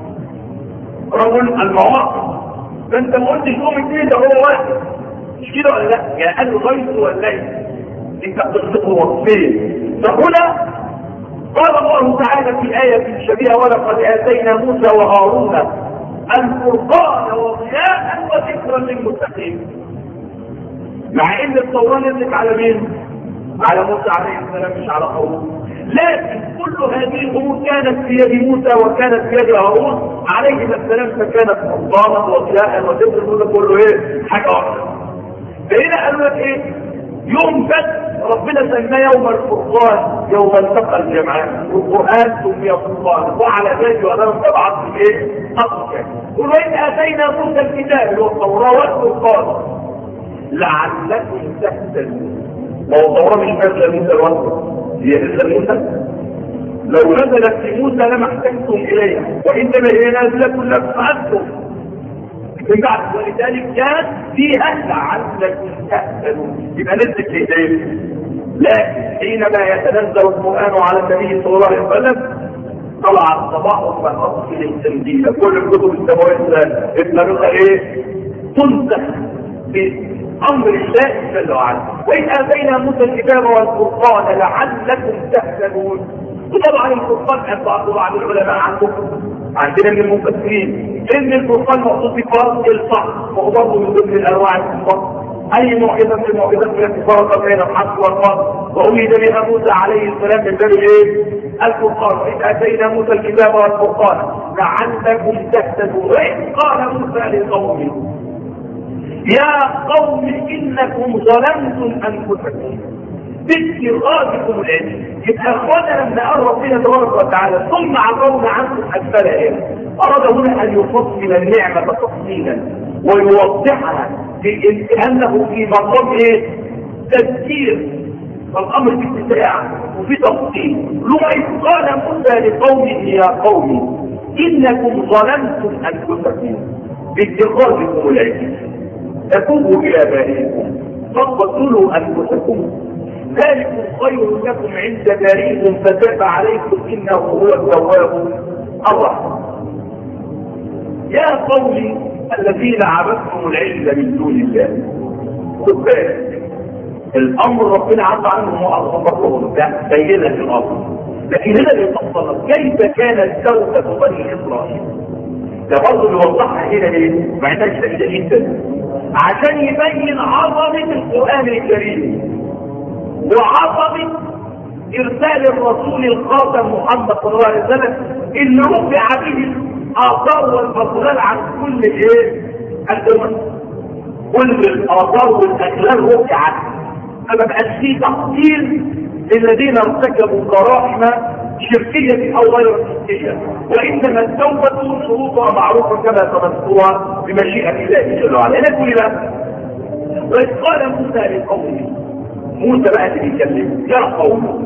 رجل المواقف. فانت ما قلتش قوم اثنين، ده هو واحد، مش كده ولا لا؟ يعني قال الغيث والليل انت بتصدقه وصفين. فهنا قال الله تعالى في آية شبيهة ولقد آتينا موسى وهارون الفرقان وضياء وذكرا للمتقين. مع ان التوراة نزلت على مين؟ على موسى عليه السلام مش على قومه. لكن كل هذه الامور كانت في يد موسى وكانت في يد هارون عليهما السلام، فكانت فرقانا وضياء وذكرا. ده كله ايه؟ حاجه واحده. فهنا قالوا لك ايه؟ يوم بس ربنا سماه يوم الفرقان، يوم التقى الجمعان، والقرآن سمي فرقان. وعلى ذلك وأنا تبعت في ايه؟ أصلا. وإذ آتينا موسى الكتاب اللي هو التوراة والفرقان لعلكم تهتدون. ما هو التوراة مش نازلة موسى لوحده، هي نازلة موسى. لو نزلت في موسى لما احتجتم إليها، وإنما هي نازلة لكم أنتم من بعد. ولذلك كان فيها لعلكم تهتدون. يبقى نزلت الهداية. لكن حينما يتنزل القرآن على النبي صلى الله عليه وسلم طلع الصباح والأصل للتنزيل. كل الكتب السماوية اتنرغ ايه؟ تنسخ بأمر الله جل وعلا. وإذ آتينا موسى الكتاب والفرقان لعلكم تهتدون. وطبعا الفرقان عند بعض العلماء عندكم عندنا من المفسرين ان الفرقان مقصود بفرق الصح، وهو برضه من ضمن الانواع الفرق. اي موعظه في الموعظات التي فرقت بين الحق والباطل واريد بها موسى عليه السلام من باب ايه؟ الفرقان. واذ اتينا موسى الكتاب والفرقان لعلكم تهتدون. واذ قال موسى لقومه يا قوم انكم ظلمتم انفسكم باتخاذكم العلم. يبقى اخوانا لما قال ربنا تبارك وتعالى ثم عفونا عنكم اسفل ايه؟ اراد هنا ان يفصل النعمه تفصيلا ويوضحها لانه في مقام ايه؟ تذكير. فالامر في اتساع وفي تفصيل. لما قال موسى لقومه يا قوم انكم ظلمتم انفسكم باتخاذكم العلم فتوبوا الى بارئكم فاقتلوا انفسكم ذلكم خير لكم عند بارئكم فتاب عليكم انه هو التواب الرحيم. يا قوم الذين عبدتم العلم من دون الله. خد بالك الامر ربنا عفى عنهم واغفرهم ده بينا في الامر، لكن هنا بيفصل كيف كانت توبه بني اسرائيل. ده برضه بيوضحها هنا ليه؟ مع انها شديده جدا عشان يبين عظمه القران الكريم وعظمه ارسال الرسول الخاتم محمد صلى الله عليه وسلم اللي رفع به الاثار والفضلال عن كل ايه؟ الامم. كل الاثار والاغلال رفعت، فما بقاش فيه تقدير للذين ارتكبوا جرائم شركيه او غير شركيه، وانما التوبه شروطها معروفه كما تذكرها بمشيئه الله جل وعلا. هنا كل ده واذ قال موسى لقومه، موسى بقى اللي بيتكلم يا قوم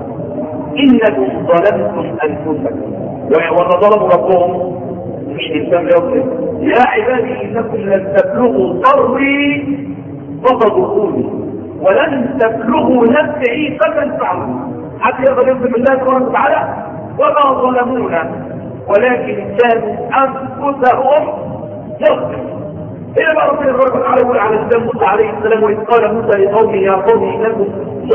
انكم ظلمتم انفسكم ولا ظلموا ربهم مش الانسان يظلم. يا عبادي انكم لن تبلغوا ضري فتضروني ولن تبلغوا نفعي فتنفعوني. حتى يقدر يظلم الله سبحانه وتعالى وما ظلمونا ولكن كانوا انفسهم يظلمون. إلى بقى ربنا سبحانه وتعالى يقول على السلام موسى عليه السلام وإذ قال موسى لقومه يا قوم إنكم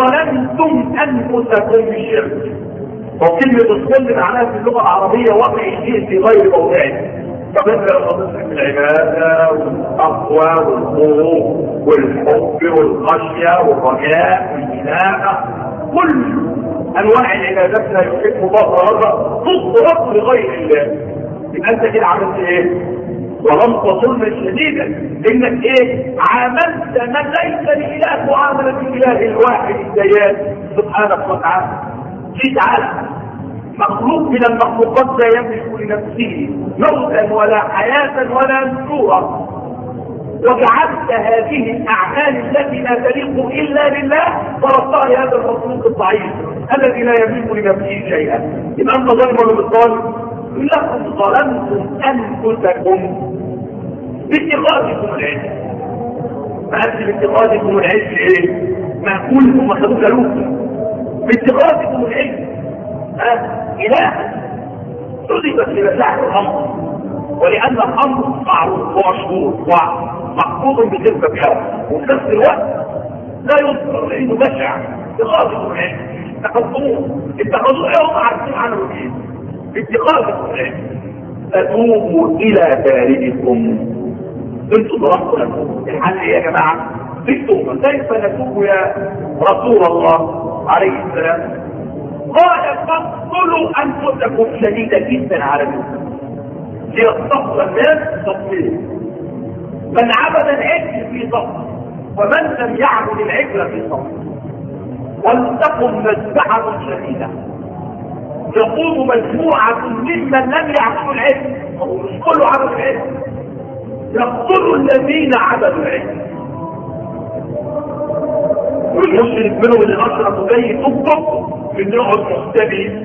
ظلمتم أنفسكم بالشرك. وكلمة الظلم معناها في اللغة العربية وضع الشيء في غير موضعه. فمثل الخصوص في العبادة والتقوى والخوف والحب والخشية والرجاء والإنابة، كل أنواع العبادات لا يحب الله ربا تصرف لغير الله. يبقى أنت كده عملت إيه؟ ظلمت ظلما شديدا انك ايه؟ عاملت ما ليس لاله معامله الاله الواحد الديان سبحانه وتعالى. جيت على مخلوق من المخلوقات لا يملك لنفسه موتا ولا حياه ولا نشورا، وجعلت هذه الاعمال التي لا تليق الا لله فرضتها لهذا المخلوق الضعيف الذي لا يملك لنفسه شيئا. يبقى انت ظالم ولا مش ظالم؟ لكم ظلمتم انفسكم باتخاذكم العلم. فأنت باتخاذكم العلم ايه؟ معقولكم وخذوا كلوكم باتخاذكم العلم ها إله صدقت لمساحة الأمر، ولأن الأمر معروف ومشهور ومحفوظ بتلك الحرب وفي نفس الوقت لا يذكر لأنه بشع. اتخاذكم العلم اتخذوه اتخذوه ايه؟ هم عارفين عنه ايه؟ باتخاذكم العلم فتوبوا إلى بارئكم. انتوا ضربتوا لكم الحل يا جماعه في التوبه. كيف نتوب يا رسول الله عليه السلام؟ قال فاقتلوا انفسكم شديده جدا على الناس ليصطفى الناس تصويره. من عبد العجل في صف ومن لم يعبد العجل في صف ولتقم مذبحه شديده يقوم مجموعه ممن لم يعبدوا العجل، مش كله عبد العجل، يقتلوا الذين عبدوا العلم. والمشرك منهم اللي اشركوا زي تطبق من يقعد مختبئ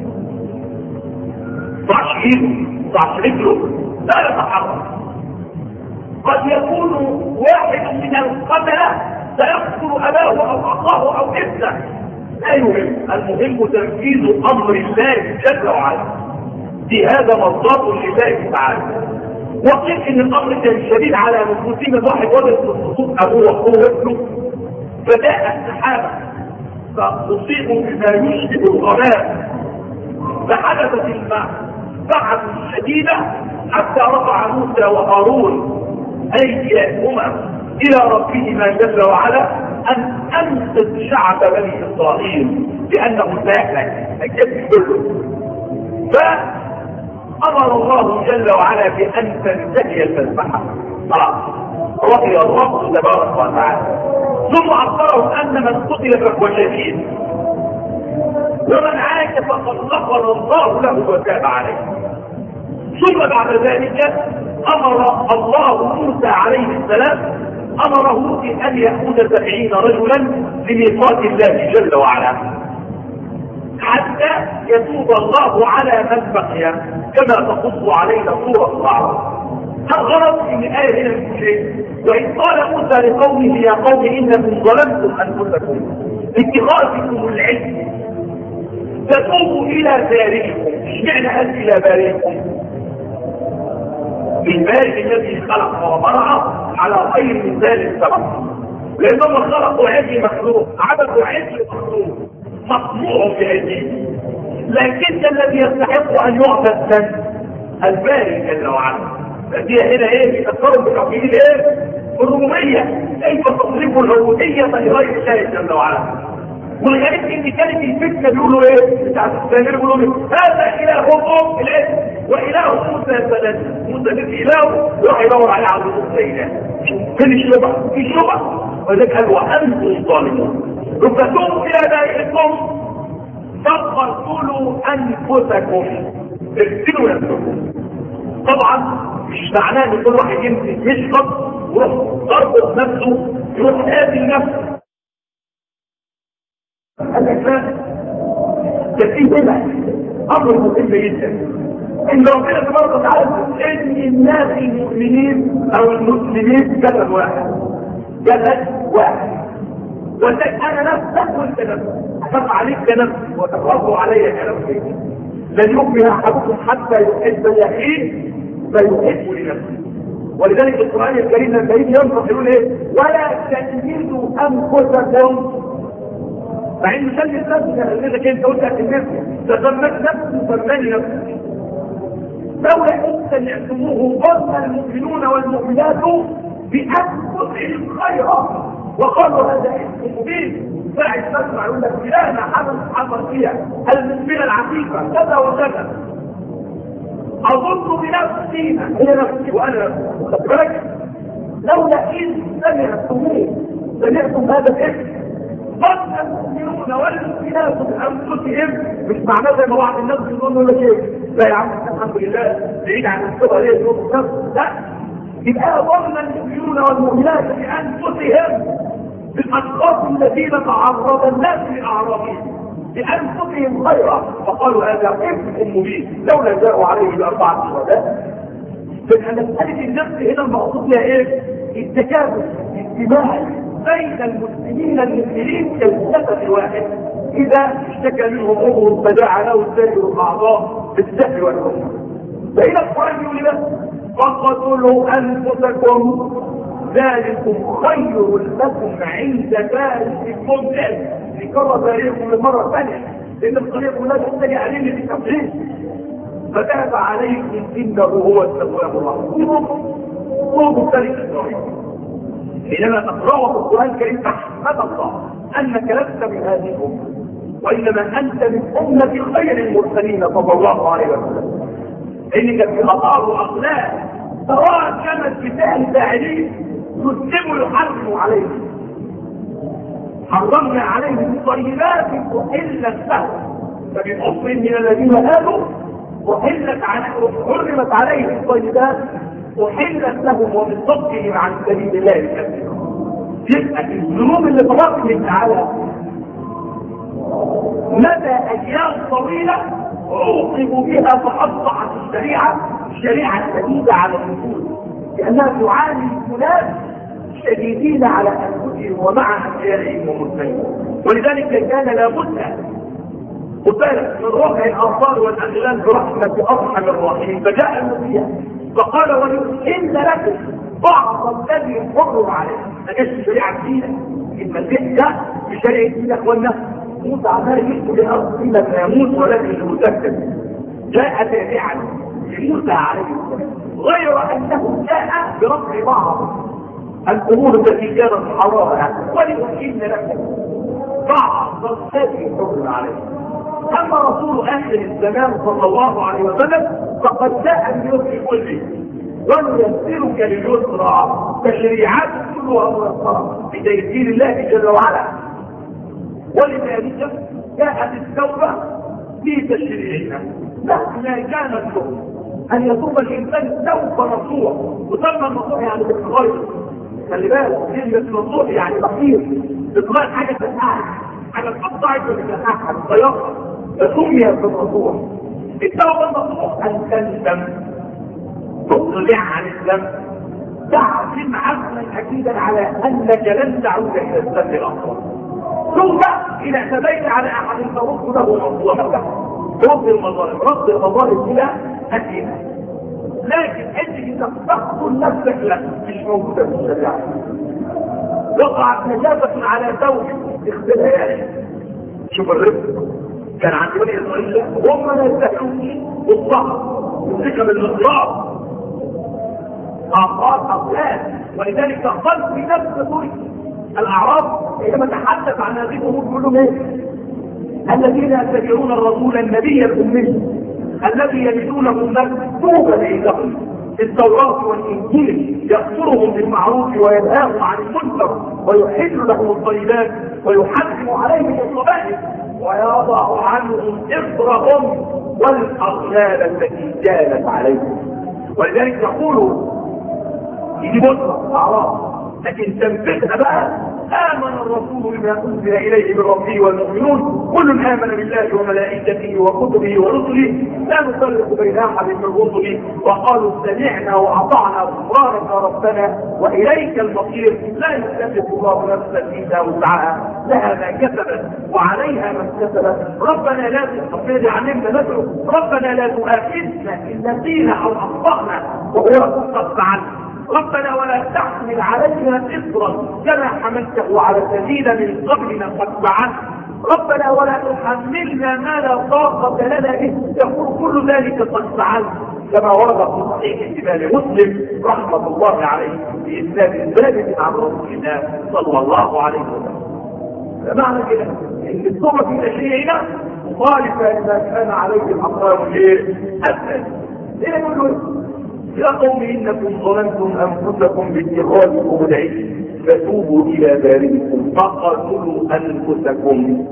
ضعش ايده ضعش رجله لا يتحرك. قد يكون واحد من القتله سيقتل اباه او اخاه او ابنه، لا يهم، المهم تنفيذ امر الله جل وعلا. في هذا مرضات لله تعالى. وقيل ان الامر كان شديد على نفوسهم. الواحد وجد في الخطوط ابوه واخوه وابنه فجاء السحابه فاصيبوا بما يشبه الغمام فحدثت المعركه الشديده حتى رفع موسى وهارون ايديهما الى ربهما جل وعلا ان انقذ شعب بني اسرائيل لانه سيهلك الجد كله. فامر الله جل وعلا بان تنتهي المذبحه خلاص رضي الله تبارك وتعالى، ثم اخبره ان من قتل فهو شهيد ومن عاش فقد غفر الله له وتاب عليه. ثم بعد ذلك امر الله موسى عليه السلام امره بان يأخذ سبعين رجلا لميقات الله جل وعلا حتى يتوب الله على من بقي كما تقص علينا سورة الأعراف. الغرض من الآية هنا من شيء، وإذ قال موسى لقومه يا قوم إنكم ظلمتم أنفسكم باتخاذكم العلم فتوبوا إلى بارئكم. اشمعنى قال إلى بارئكم؟ بالبارئ الذي خلق وبرع على غير مثال سبق، لأنهم خلقوا عجل مخلوق، عبدوا عجل مخلوق مطموع في عجل، لكن الذي يستحق أن يعبد من؟ البارئ جل وعلا. فدي هنا ايه بيفكروا بالتوحيد ايه؟ الربوبيه، كيف تصرف العبوديه لغير الله جل وعلا. والغريب ان كانت الفتنه بيقولوا ايه؟ بتاع السامر بيقولوا ايه؟ هذا الهكم الاسم واله موسى ثلاثه، موسى الاله راح يدور عليه على موسى اله. فين الشبهه؟ في شبهه، ولذلك قال وانتم ظالمون. فتوبوا الى بارئكم فاقتلوا انفسكم، اقتلوا نفسكم. طبعا مش معناه ان كل واحد يمسك مشقط ويروح ضربه نفسه يروح قاتل نفسه. قال لك لا، ده في هنا امر مهم جدا ان ربنا تبارك وتعالى ان الناس المؤمنين او المسلمين جسد واحد، جسد واحد، وانك انا نفسك وانت نفسك، اخاف عليك كنفسي وتخاف علي كنفسي. لن يؤمن احدكم حتى يحب لاخيه ما يحب لنفسه. ولذلك القرآن الكريم لما يجي ينصح يقول ايه؟ ولا تلمزوا انفسكم. مع ان تلمز نفسك انك انت قلت هتلمسك، تسمت نفسك وسماني نفسك. لولا ان سمعتموه ظن المؤمنون والمؤمنات بانفسهم خيرا وقالوا هذا اسم مبين. ساعد تسمع يقول لك فلان حدث حصل فيها المؤمنه العفيفه كذا وكذا، اظن بنفسي هي نفسي وانا نفسي. خد بالك، لولا اذ سمعتموه سمعتم هذا الاسم ظن المؤمنون والمؤمنات بانفسهم. مش معناه زي ما بعض الناس بيقولوا لك ايه؟ لا يا عم الحمد لله بعيد عن الشبهه دي يقولوا نفس، لا، يبقى ظن المؤمنون والمؤمنات بانفسهم بالاشخاص الذين تعرض الناس لاعراضهم بانفسهم خيرا فقالوا هذا اسم مبين لولا جاءوا عليه باربعه شهداء. فاحنا مساله النفس هنا المقصود بها ايه؟ التكافؤ الاجتماعي بين المسلمين المسلمين كالجسد الواحد. اذا اشتكى منهم عضو فدعا له سائر الاعضاء بالسهل والعسر. فإذا القرآن يقول لنا فاقتلوا انفسكم ذلكم خير لكم عند بارئكم. يكرر بارئكم للمره الثانيه لان الطريق كلها تحتاج عليه للتفصيل. فتاب عليكم انه هو التواب الرحيم. صوت ثالث اسرائيل حينما تقرأه في القرآن الكريم تحمد الله انك لست من هذه الامه وانما انت من امه خير المرسلين صلى الله عليه وسلم. انك في اطار واخلاق سواء كانت بفعل فاعلين يسلم يحرم عليه. حرمنا عليهم الطيبات احلت لهم فبحكم من الذين هادوا احلت عليهم حرمت عليهم الطيبات احلت لهم وبصدقهم عن سبيل الله كثيرا. يبقى الذنوب اللي تراكمت على مدى ايام طويله عوقبوا بها فاصبحت الشريعه شريعه شديده على النفوس لانها تعاني الناس شديدين على انفسهم ومع اشيائهم ومسلمين. ولذلك كان لابد قبالة من رفع الأنصار والأغلال برحمة أرحم الراحمين. فجاء النبي فقال وليحل لكم بعض الذي حرم عليه. ما جاش الشريعة جديدة، المسيح ده بشريعة جديدة. اخوانا موسى عمال يكتب الأرض فيما لا يموت ولكن المسكت جاء تابعا لموسى عليه السلام غير أنه جاء برفع بعض الامور التي كانت حرامها ولأحل لكم بعض هذه الحكم عليه. اما رسول اخر الزمان صلى الله عليه وسلم فقد جاء باليسر كله ونيسرك لليسرى، تشريعات كلها ميسره بتيسير الله جل وعلا. ولذلك جاءت التوبه في تشريعنا. مهما كان الشغل ان يتوب الانسان توبه نصوح، وتم النصوح يعني بالغير. خلي بالك كلمه نصوح يعني بخير، بتغير حاجه تنقعك، حاجه تقطعك وتنقعك، حاجه تغيرها، فسميت بالنصوح. التوبه النصوح ان تندم، تطلع عن الذنب، تعزم عزما اكيدا على انك لن تعود الى الذنب الاخر. ثم اذا اعتديت على احد فرد له مظلمته، رد المظالم، رد المظالم الى اهلها. لكن انت اذا تقتل نفسك لا، مش موجوده في الشريعه. وقعت نجابه على زوج اختلاف. شوف الرزق كان عند بني اسرائيل هم لا يستحقون بالضغط وذكر الاضراب اعطاء اطلال، ولذلك تقبل في نفس طريق الاعراب حينما تحدث عن هذه الامور كلهم ايه؟ الذين يتبعون الرسول النبي الامي الذي يجدونه مكتوبا عندهم في التوراه والانجيل، يأمرهم بالمعروف وينهاهم عن المنكر ويحل لهم الطيبات ويحرم عليهم الخبائث ويضع عنهم اصرهم والاغلال التي كانت عليهم. ولذلك يقولوا يجي بطرة اعراض، لكن تنفذنا بقى امن الرسول بما انزل اليه من ربه والمؤمنون كل امن بالله وملائكته وكتبه ورسله لا نفرق بين احد من رسله وقالوا سمعنا واطعنا غفرانك ربنا واليك المصير. لا يكلف الله نفسا الا وسعها، لها ما كسبت وعليها ما اكتسبت. ربنا لا تستطيع علمنا ندعو، ربنا لا تؤاخذنا ان نسينا او اخطانا وهو قد فعلنا. ربنا ولا تحمل علينا إصرا كما حملته على الذين من قبلنا قد فعلنا. ربنا ولا تحملنا ما لا طاقة لنا به، يقول كل ذلك قد فعلنا، كما ورد في صحيح الإمام مسلم رحمة الله عليه بإسناد ثابت عن رسول الله صلى الله عليه وسلم. فمعنى كده ان الصورة في تشريعنا مخالفة لما كان عليه الأقرار غير أسد. ليه نقول يا قوم إنكم ظلمتم أنفسكم باتخاذكم العجل فتوبوا إلى بارئكم فقتلوا أنفسكم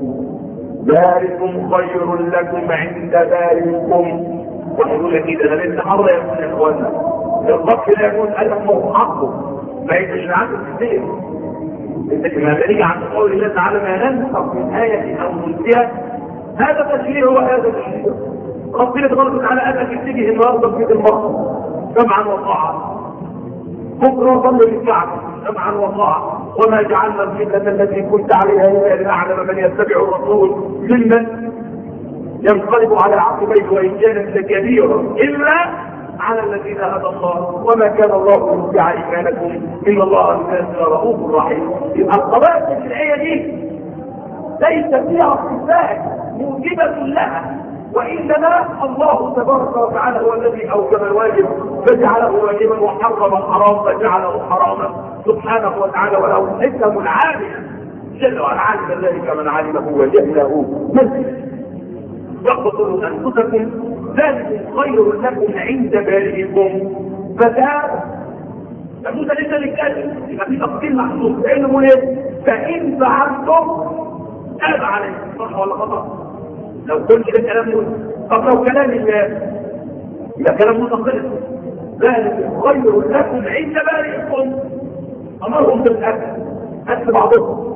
ذلكم خير لكم عند بارئكم. ويقول لك إذا لم يتحرى يكون يا إخوانا الضبط لا يكون ألم موحقه ما يتجن عنه كثير. انت كما بنيجي عن قول الله تعالى ما ننسخ من آية أو ننسيها هذا تشريع وهذا تشريع. ربنا تغلبت على أنك تتجه النهارده في المرض سمعا وطاعة، بكرة ظل بالكعب سمعا وطاعة. وما جعلنا الفتنة التي كنت عليها إلا لنعلم من يتبع الرسول ممن ينقلب على عقبيه وإن كانت لكبيرة إلا على الذين هدى الله وما كان الله ليضيع إيمانكم إن الله بالناس لرؤوف رحيم. يبقى القضايا الشرعية دي ليس فيها صفات موجبة لها، وإنما الله تبارك وتعالى هو الذي أوجب الواجب فجعله واجبا وحرم الحرام فجعله حراما سبحانه وتعالى، وله الحكم العالم جل وعلا علم ذلك من علمه وجهله من يقتلوا أنفسكم ذلكم خير لكم عند بارئكم فتاب. فموسى لسه نتكلم يبقى في تفصيل محسوس علم ايه؟ فإن فعلتم تاب عليكم صح ولا خطأ؟ لو كل ده كلام موسى، طب لو كلام الله يبقى كلام موسى خلص. ذلك خير لكم عند بارئكم امرهم بالاكل اكل بعضهم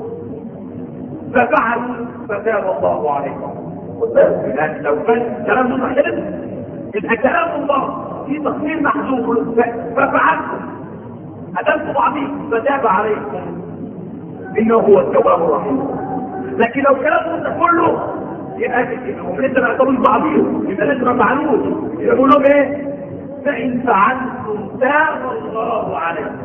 ففعلوا فتاب الله عليكم. لكن لو كان كلام موسى خلص يبقى كلام الله في تصميم محذوف ففعلتم ادمتم بعضهم فتاب عليكم انه هو التواب الرحيم. لكن لو كلام موسى كله يبقى هم لسه ما يعتبروش بعضهم، يبقى لسه ما فعلوش، يبقى يقول لهم ايه؟ فإن فعلتم تاب الله عليكم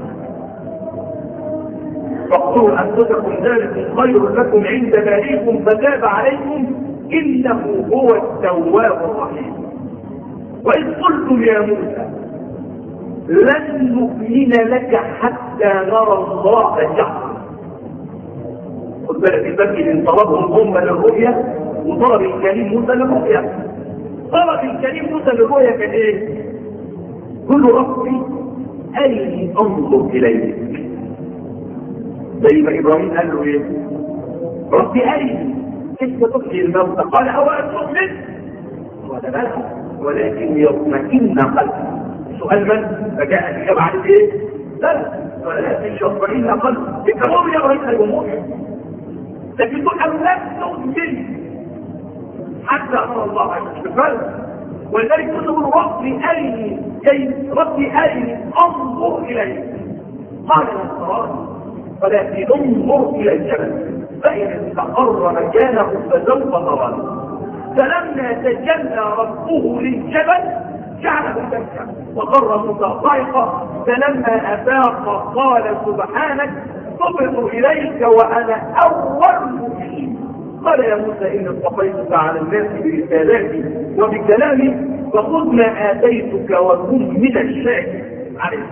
فاقتلوا أنفسكم ذلكم خير لكم عند بارئكم فتاب عليكم إنه هو التواب الرحيم. وإذ قلتم يا موسى لن نؤمن لك حتى نرى الله جهرا. خد بالك البكي ان طلبهم هم للرؤيا وطلب الكريم موسى للرؤيا. طلب الكريم موسى للرؤيا كان ايه؟ كل ربي أرني انظر اليك. زي ما ابراهيم قال له ايه؟ ربي أرني كيف تحيي الموتى؟ قال اولا تؤمن؟ قال بلى ولكن يطمئن قلبي. سؤال من؟ فجاء الإجابة على ايه؟ لا ولكن يطمئن قلبي. انت مؤمن يا ابراهيم؟ ايوه مؤمن. لكن تقول أن لن تؤمن حتى أمر الله عز وجل. ولذلك تقول ربي أرني كي ربي أرني انظر إليك. قال لا تراني ولكن انظر إلى الجبل فإن استقر مكانه فسوف تراني. فلما تجلى ربه للجبل جعله دكا وقر موسى صاعقا. فلما أفاق قال سبحانك تبت إليك وأنا أول المؤمنين. قال يا موسى إني اصطفيتك على الناس برسالاتي وبكلامي فخذ ما آتيتك وكن من الشاكرين عليه.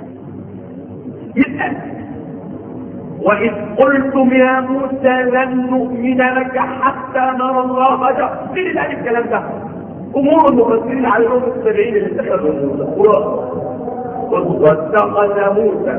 يسأل وإذ قلتم يا موسى لن نؤمن لك حتى نرى الله جهرا. مين اللي قال الكلام ده؟ أمور المفسرين على اليوم السبعين اللي اتخذوا موسى. واتخذ موسى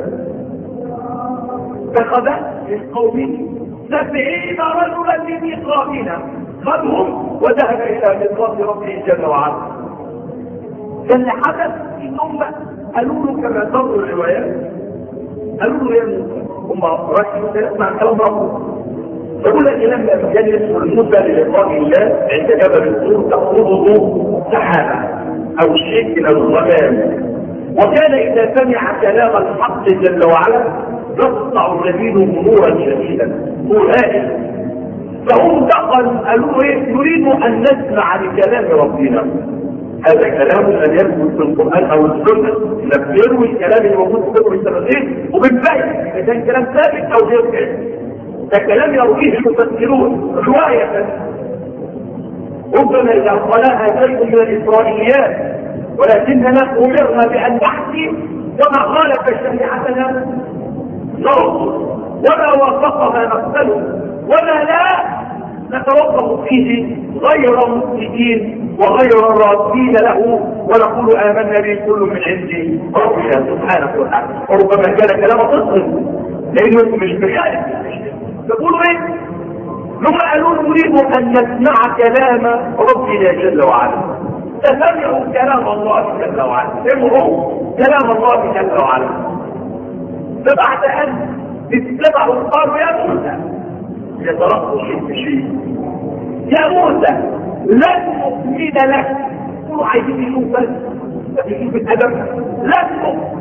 اتخذ من قومه سبعين رجلا لميقاتنا خذهم وذهب الى ميقات ربه جل وعلا. فاللي حدث انهم قالوا له كما تروي الروايات قالوا له يا موسى هم ركزوا يسمع كلام ربه. فقول لك لما كان يدخل موسى للقاء الله عند جبل الطور تقرضه سحابه او شيء من الغمام. وكان اذا سمع كلام الحق جل وعلا يقطع جبينه نورا شديدا نور هائل. فهم دخلوا قالوا ايه؟ نريد ان نسمع لكلام ربنا. هذا كلام لم يثبت في القران او السنه. لم يروي الكلام اللي موجود في كتب التفاسير وبالفعل اذا كان كلام ثابت او غير ثابت. ده كلام يرويه المفسرون روايه ربما اذا قالها شيء من الاسرائيليات ولكننا امرنا بان نحكي وما خالف شريعتنا نرد وما وافقها نقبله وما لا نتوقف فيه غير مسلمين وغير رادين له ونقول آمنا به كل من عندي ربنا سبحانه وتعالى. وربما كان كلام تصل لانه مش بخالف. تقولوا ايه؟ هم قالوا نريد ان نسمع كلام ربنا جل وعلا. فسمعوا كلام الله جل وعلا. سمعوا كلام الله جل وعلا. فبعد ان اتبعوا القرب يا موسى يترقوا شيء بشيء. يا موسى لن نؤمن لك. كانوا عايزين يشوفوا بس يشوف الادب. لن نؤمن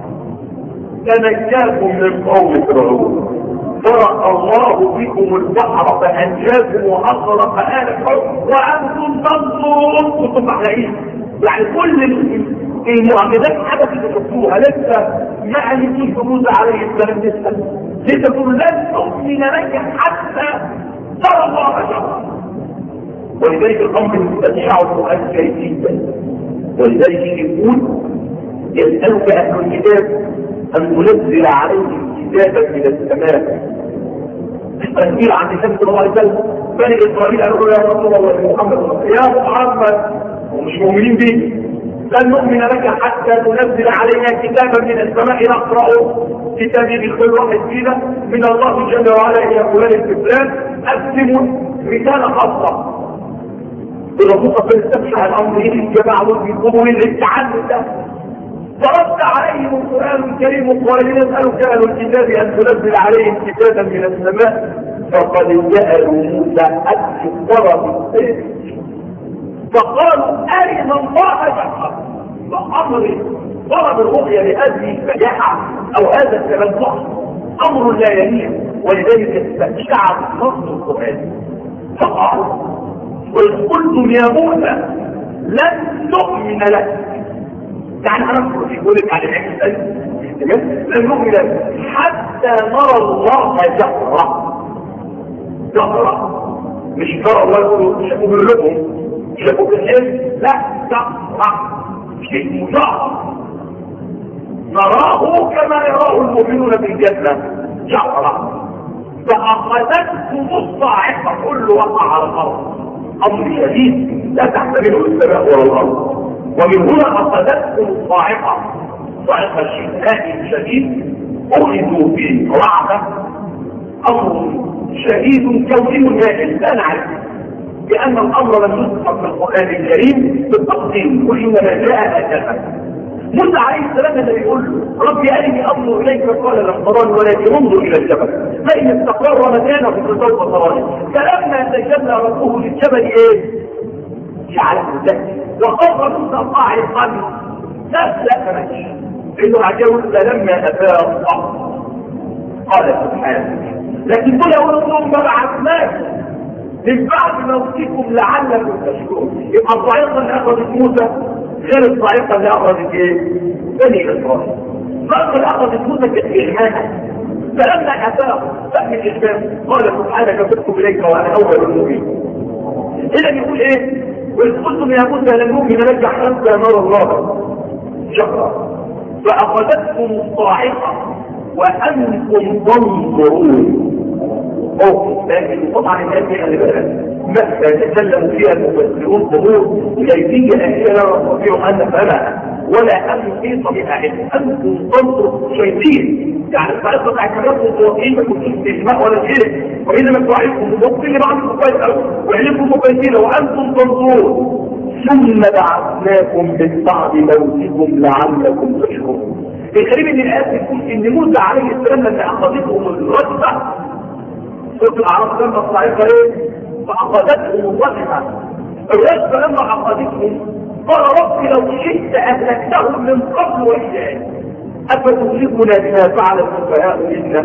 تنجاكم من قوم فرعون فرق الله بكم البحر فانجاكم واغرق آل فرعون وانتم تنظرون كنتم محرقين. يعني كل المعجزات حدثت شفتوها لسه ما قالتوش موسى عليه السلام لسه لسه تقول لن تؤمن لك حتى ترى الله جهرا. ولذلك الامر مستشعر القران كريم جدا. ولذلك يقول يسالك اهل الكتاب ان تنزل عليهم كتابا من السماء. التنزيل عن النبي صلى الله عليه وسلم بني اسرائيل قالوا يا رسول الله يا محمد يا محمد ومش مؤمنين به لن نؤمن لك حتى تنزل علينا كتابا من السماء نقرأه. كتابي بالخير واحد فينا من الله جل وعلا الى فلان الفلان قدموا رسالة خاصة. الرسول صلى الله عليه وسلم استفتح الامر ايه الجماعة يطلبوا التعلم ده. فرد عليهم القرآن الكريم وقال يسألك أهل الكتاب أن تنزل عليهم كتابا من السماء فقد سألوا موسى أكثر من ذلك فقالوا أرنا الله جهرا. فأمر طلب الرؤيا لهذه الفجاحة أو هذا التبجح أمر لا يليق. ولذلك استشعر نص القرآن فقالوا وإذ قلتم يا موسى لن نؤمن لك. يعني أنا يقول لك على العكس لن نؤمن لك حتى نرى الله جهرا. جهرا مش ترى الله يقول شافوا لكم شافوا بالحلم لا جهرا شيء مجهر. نراه كما يراه المؤمنون في الجنة جهرا، فأخذتهم الصاعقة، كل وقع على الأرض، أمر شديد لا تحتمله السماء ولا الأرض. ومن هنا أخذتهم الصاعقة، صاعقة الشتاء الشديد، أخذوا في رعدة، أمر شديد كوني نائل لا نعرف، لأن الأمر لم يذكر في القرآن الكريم بالتقديم، وإنما جاء هكذا. موسى عليه السلام الذي يقول له ربي أرني أنظر إليك، قال لم تراني ولكن انظر إلى الجبل فإن استقر مكانه فسوف تراني. فلما تجلى ربه للجبل إيه؟ جعله دكا وقر موسى صاعقا لا لا ماشي إنه عجوز. فلما أفاق قال سبحانه، لكن قل أولكم بعثناك من بعد موتكم لعلكم تشكرون. يبقى الصاعقة اللي أخذت موسى غير الصاعقة اللي أخذت إيه؟ بني إسرائيل. الصاعقة اللي أخذت موسى كانت إلهامها، فلما أتاه فهم الإسلام قال سبحانك تبت إليك وأنا أول المؤمنين. إذا يقول إيه؟ وإذ قلتم يا موسى لن نؤمن لك حتى نرى الله جهرا فأخذتكم الصاعقة وأنتم تنظرون. أوه لكن طبعا الآية اللي بالك متى يتكلم فيها المفسرون ظهور كيفية أشياء لا نستطيع أن نفهمها ولا أن نحيط بها علم. أنتم تنظروا شايفين، يعني الطريقة بتاع كلامكم واقعين ما كنتوش استجماع ولا غيره، وإنما تعرفكم مبطلين بعضكم كويس قوي وعلمكم كويسين وأنتم تنظرون. ثم بعثناكم من بعد موتكم لعلكم تشكرون. الغريب ان الآيات بتقول ان موسى عليه السلام لما أخذتهم الرجفة سورة الأعراف لما الصاعقة ايه؟ فأخذتهم الرجفة. الرجفة لما أخذتهم قال رب لو شئت أهلكتهم من قبل وإياي أفتهلكنا بما فعل السفهاء منا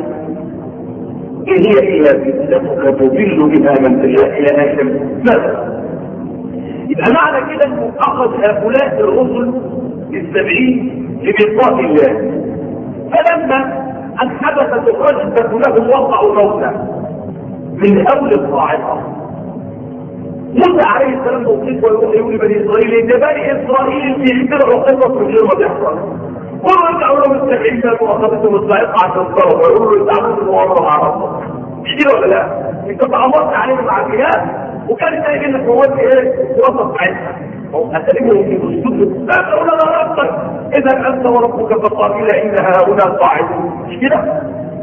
إن هي إلا فتنتك تضل بها من تشاء إلى آخر ماذا؟ يبقى معنى كده انه أخذ هؤلاء الرسل السبعين لميقات الله، فلما أن حدثت الرجفة لهم وقعوا موتا من أول الصاعقة. موسى عليه السلام موقف ويروح يقول لبني إسرائيل إن بني إسرائيل بيعتبروا قصص من غير ما تحصل. قولوا ارجعوا لهم السبعين سنة وأخذتهم الصاعقة عشان تصرفوا ويقولوا له استعملوا المؤامرة مع ربك. مش كده ولا لا؟ أنت تعمرت عليهم مع الجهاد وكانت هي جنة مواد إيه؟ الوسط بتاعتها. أسألهم في أسلوب فأقول أنا ربك إذا أنت وربك فقاتل إن هؤلاء قاعدون. مش كده؟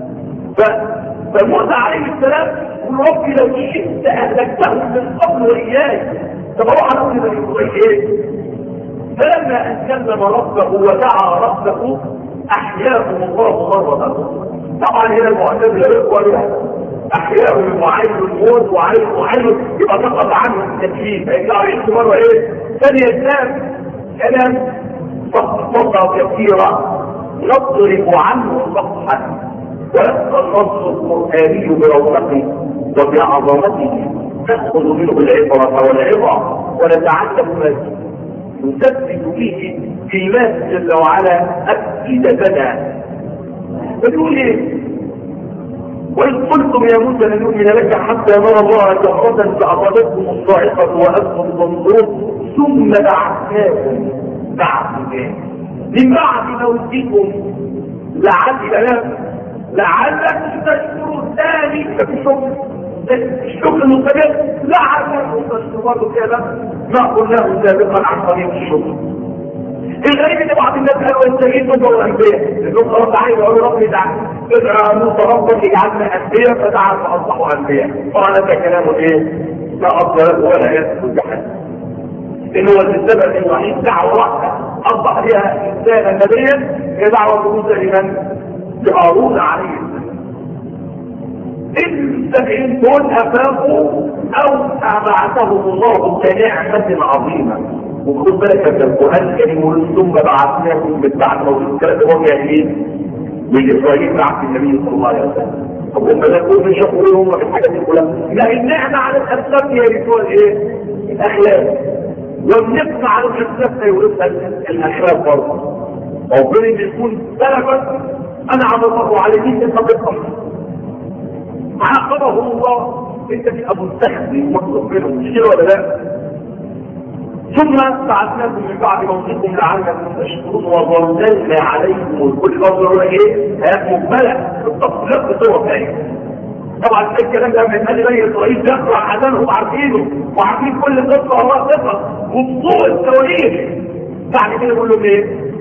فموسى عليه السلام يقول ربي لو شئت أهلكتهم من قبل وإياي. طب هو على كل بني إسرائيل إيه؟ فلما أن كلم ربه ودعا ربه أحياهم الله مرة أخرى. طبعا هنا المعتزلة يقولوا أحياهم وعين الموت وعين وعين يبقى سقط عنه التكليف فيطلعوا يحكوا مرة إيه؟ ثانية الإسلام كلام فقط كثيرة نضرب عنه صفحا ويبقى النص القرآني برونقه وبعظمته نأخذ منه العبرة والعظة ونتعلم ما نثبت به كلمات جل وعلا أفئدتنا. بتقول ايه؟ وإذ قلتم يا موسى لن نؤمن لك حتى نرى الله جهرة فأخذتكم الصاعقة وأنتم تنظرون ثم بعثناكم بعثناكم من بعد موتكم لعل لعلكم تشكرون. ثاني في شكر الشكر المستمر لعلكم تشكرون كده ما قلناه سابقا عن طريق الشكر. الغريب ان بعض الناس قالوا انتهيت نبوة الانبياء لانهم خلاص عايز يقولوا ربي ادعى موسى ربك اجعلنا انبياء فدعا فاصبحوا انبياء. طبعا هذا كلامه ايه؟ لا اصل له ولا يثبت بحد. ان هو السبب الوحيد دعوه واحده اصبح بها انسانا نبيا هي دعوه موسى لمن؟ لهارون عليه السلام. السبعين دول افاقوا او بعثهم الله كنعمه عظيمه. وخد بالك من القرآن الكريم ثم بعثناكم من بعد موت الثلاثة هم يعني من إسرائيل بعث النبي صلى الله عليه وسلم. طب هم نقول من شكرهم في الحاجات دي كلها. لا النعمة على الأسلاف هي رسول إيه؟ الأخلاق. والنقمة على الأسلاف هي ورثها الأخلاق برضه. ربنا يكون سلفا أنعم الله عليه أنت تقم. عاقبه الله أنت في أبو السخن مطلوب منه مش كده ولا لا؟ ثم بعثناكم من بعد موتكم لعلكم تشكرون وظللنا عليكم كل فضل ايه؟ هيات مقبله التفصيلات بصوره ثانيه. طبعا الكلام ده من اهل بني اسرائيل بيقرا عشانهم عارفينه وعارفين كل قصه وراء قصه وبطول التواريخ. بعد كده بيقول لهم ايه؟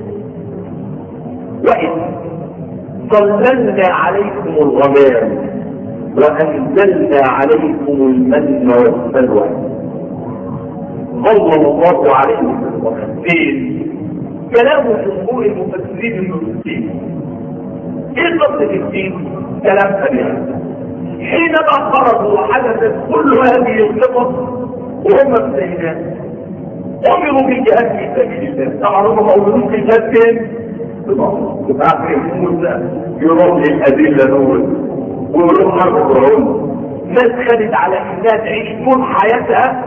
وإذ ظللنا عليكم الغمام وأنزلنا عليكم المن والسلوى. ظلل الله عليكم الغمام. فين؟ كلام جمهور المفسرين المسلمين. ايه الضبط في الدين؟ كلام سريع. حينما خرجوا وحدثت كل هذه القصص وهم في سيناء امروا بالجهاد في سبيل الله. طبعا هم موجودين في الجهاد فين؟ يبقى عارفين موسى يروح للأدلة دول ويروح حرب فرعون. ناس خدت على انها تعيش طول حياتها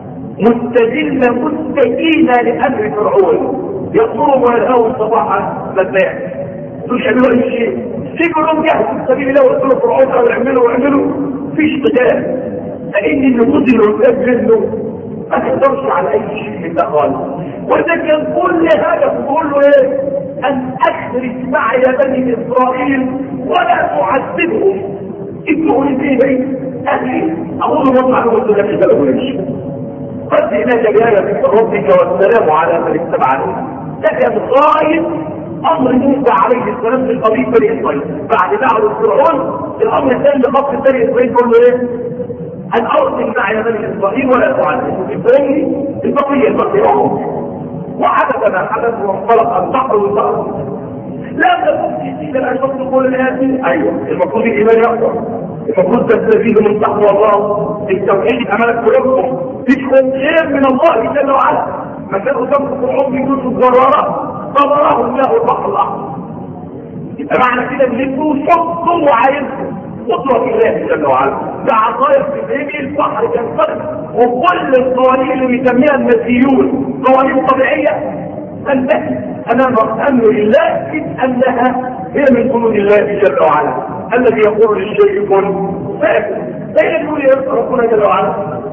مستدلة مستكينة لأمر فرعون، يطلبوا ويلهوا صباحا مساء مش يعملوا اي شيء. سيبوا لهم جهد في سبيل الله ويقولوا فرعون او يعملوا ويعملوا فيش قتال، لان النفوذ اللي قدام منه ما تقدرش على اي شيء من ده خالص. وده كان كل هدف بيقول له ايه؟ ان اخرج معي بني اسرائيل ولا تعذبهم. انتوا ايه بيه اهلي اقول لهم معلومه ولا مش بقولش قد هناك جايه من ربك والسلام على من اتبعنا. ده كان غايه امر موسى عليه السلام في القضيه بني اسرائيل. بعد دعوه فرعون الامر الثاني لخط بني اسرائيل كله ايه؟ ان ارسل معي بني اسرائيل ولا تعذبهم. الثاني البقيه البقيه وحدث ما حدث وانطلق البحر والبحر. لا تكون في سيدة الأشخاص تقول الآتي ايوه المفروض الإيمان يقوى، المفروض تستفيد من تقوى الله التوحيد أمانة قلوبكم تشكم خير من الله جل وعلا. ما كانوا تنفق العمر يوسف ضرارة ضرره الله البحر الأحمر. يبقى معنى كده ان انتوا شخصوا وعايزكم قدرة الله جل وعلا. ده عصاير في الهيمي البحر كان فرق، وكل القوانين اللي بيسميها المسيحيون قوانين طبيعية تنتهي امام امر الله اذ انها هي من قانون الله جل وعلا الذي يقول للشيء كن فيكون. فإن يقول يا ربنا جل وعلا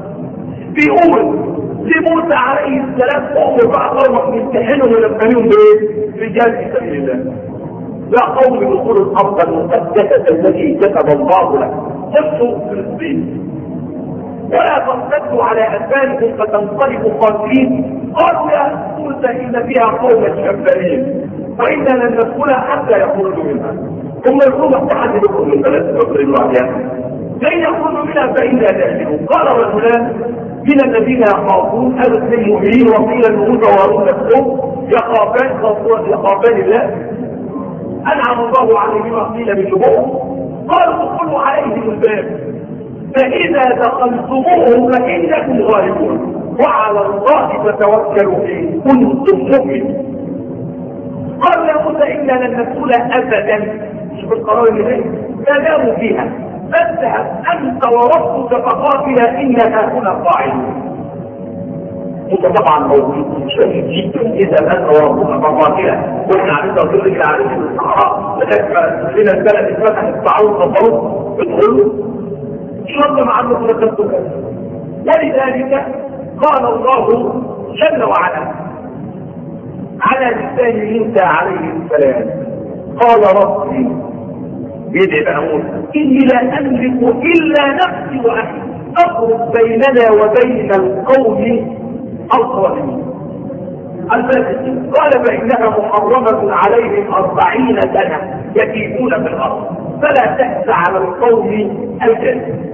بيقول لموسى عليه السلام امر بقى قومك يمتحنهم ويمتحنهم بايه؟ رجال في سبيل الله. لا قوم بدخول الارض المقدسه التي كتب الله لك خذوا فلسطين ولا ترتدوا على ادباركم فتنقلبوا خاسرين. قالوا يا موسى ان فيها قوما جبارين وانا لن ندخلها حتى يخرجوا منها. ثم يقول التحدي بكم من ثلاثه بكر واحيانا فان يخرجوا منها فانا داخلون. قال رجلان من الذين يخافون هذا اثنين المؤمنين وقيل لموسى وهارون نفسهم يخافان يخافان الله انعم الله عليهما قيل بشبههم. قالوا ادخلوا عليهم الباب فاذا دخلتموه فانكم غالبون وعلى الله فتوكلوا ان كنتم مؤمنين. قالوا يا موسى انا لن ندخل ابدا. شوف القرار اللي جاي فداموا فيها فاذهب انت وربك فقاتلا اننا هنا قاعدون. موسى طبعا موجود شديد جدا اذا انت وربك فقاتلا واحنا عارفين رسول الله عليه في الصحراء لغايه لنا البلد اتفتحت الطاعون والطاعون ادخلوا شرط مع انه تكتب. ولذلك قال الله جل وعلا على لسان موسى عليه السلام قال ربي يدعي بقى موسى اني لا املك الا نفسي واخي افرق بيننا وبين القوم الظالمين الفاسقين. قال فانها محرمه عليهم اربعين سنه يتيهون في الارض فلا تأس على القوم الجاهلين.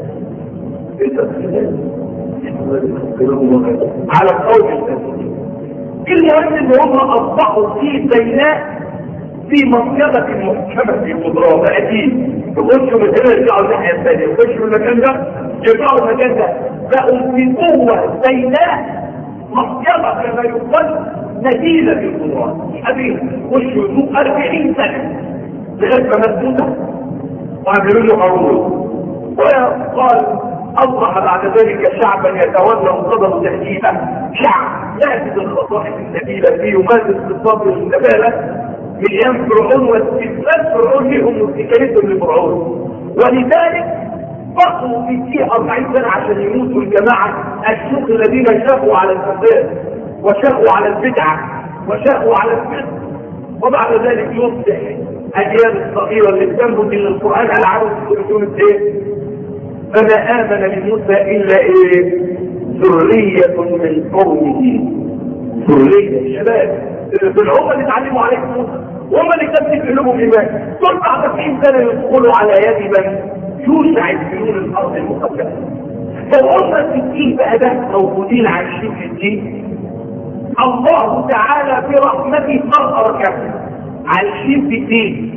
على القوم الجاهلين المهم ان هم اصبحوا في سيناء في منطقه محكمه في القدرات. اكيد يخشوا من هنا يرجعوا الناحيه الثانيه يخشوا المكان ده يرجعوا المكان ده بقوا في قوه سيناء محكمه كما يقال نتيجه في القدرات. حبيبي خشوا يدوق أربعين سنه لغايه ما مسدوده وعملوا له هارون. وقال اصبح بعد ذلك شعبا يتولى مقتضى تهديده شعب يأخذ الخصائص النبيله فيه يمارس بالصبر والنباله من ايام فرعون واستثبات فرعون لهم واستكانتهم لفرعون. ولذلك بقوا في فيه أربعين سنه عشان يموتوا الجماعه الشيوخ الذين شافوا على الفساد وشاقوا على البدعة وشاقوا على الفسق، وبعد ذلك يصبح اجيال الصغيرة اللي بتنبت من القرآن على عروض سورة ايه؟ فما آمن لموسى الا ايه؟ ذرية من قومه. ذرية شباب بالعمر اللي اتعلموا عليكم موسى وهم اللي تمسك قلوبهم ايمان، دول بعد تسعين سنة يدخلوا على يد من يوسع السنون الارض المقدسة. لو هم الستين بقى ده موجودين عايشين في الدين، الله تعالى برحمته فرق عايشين في الدين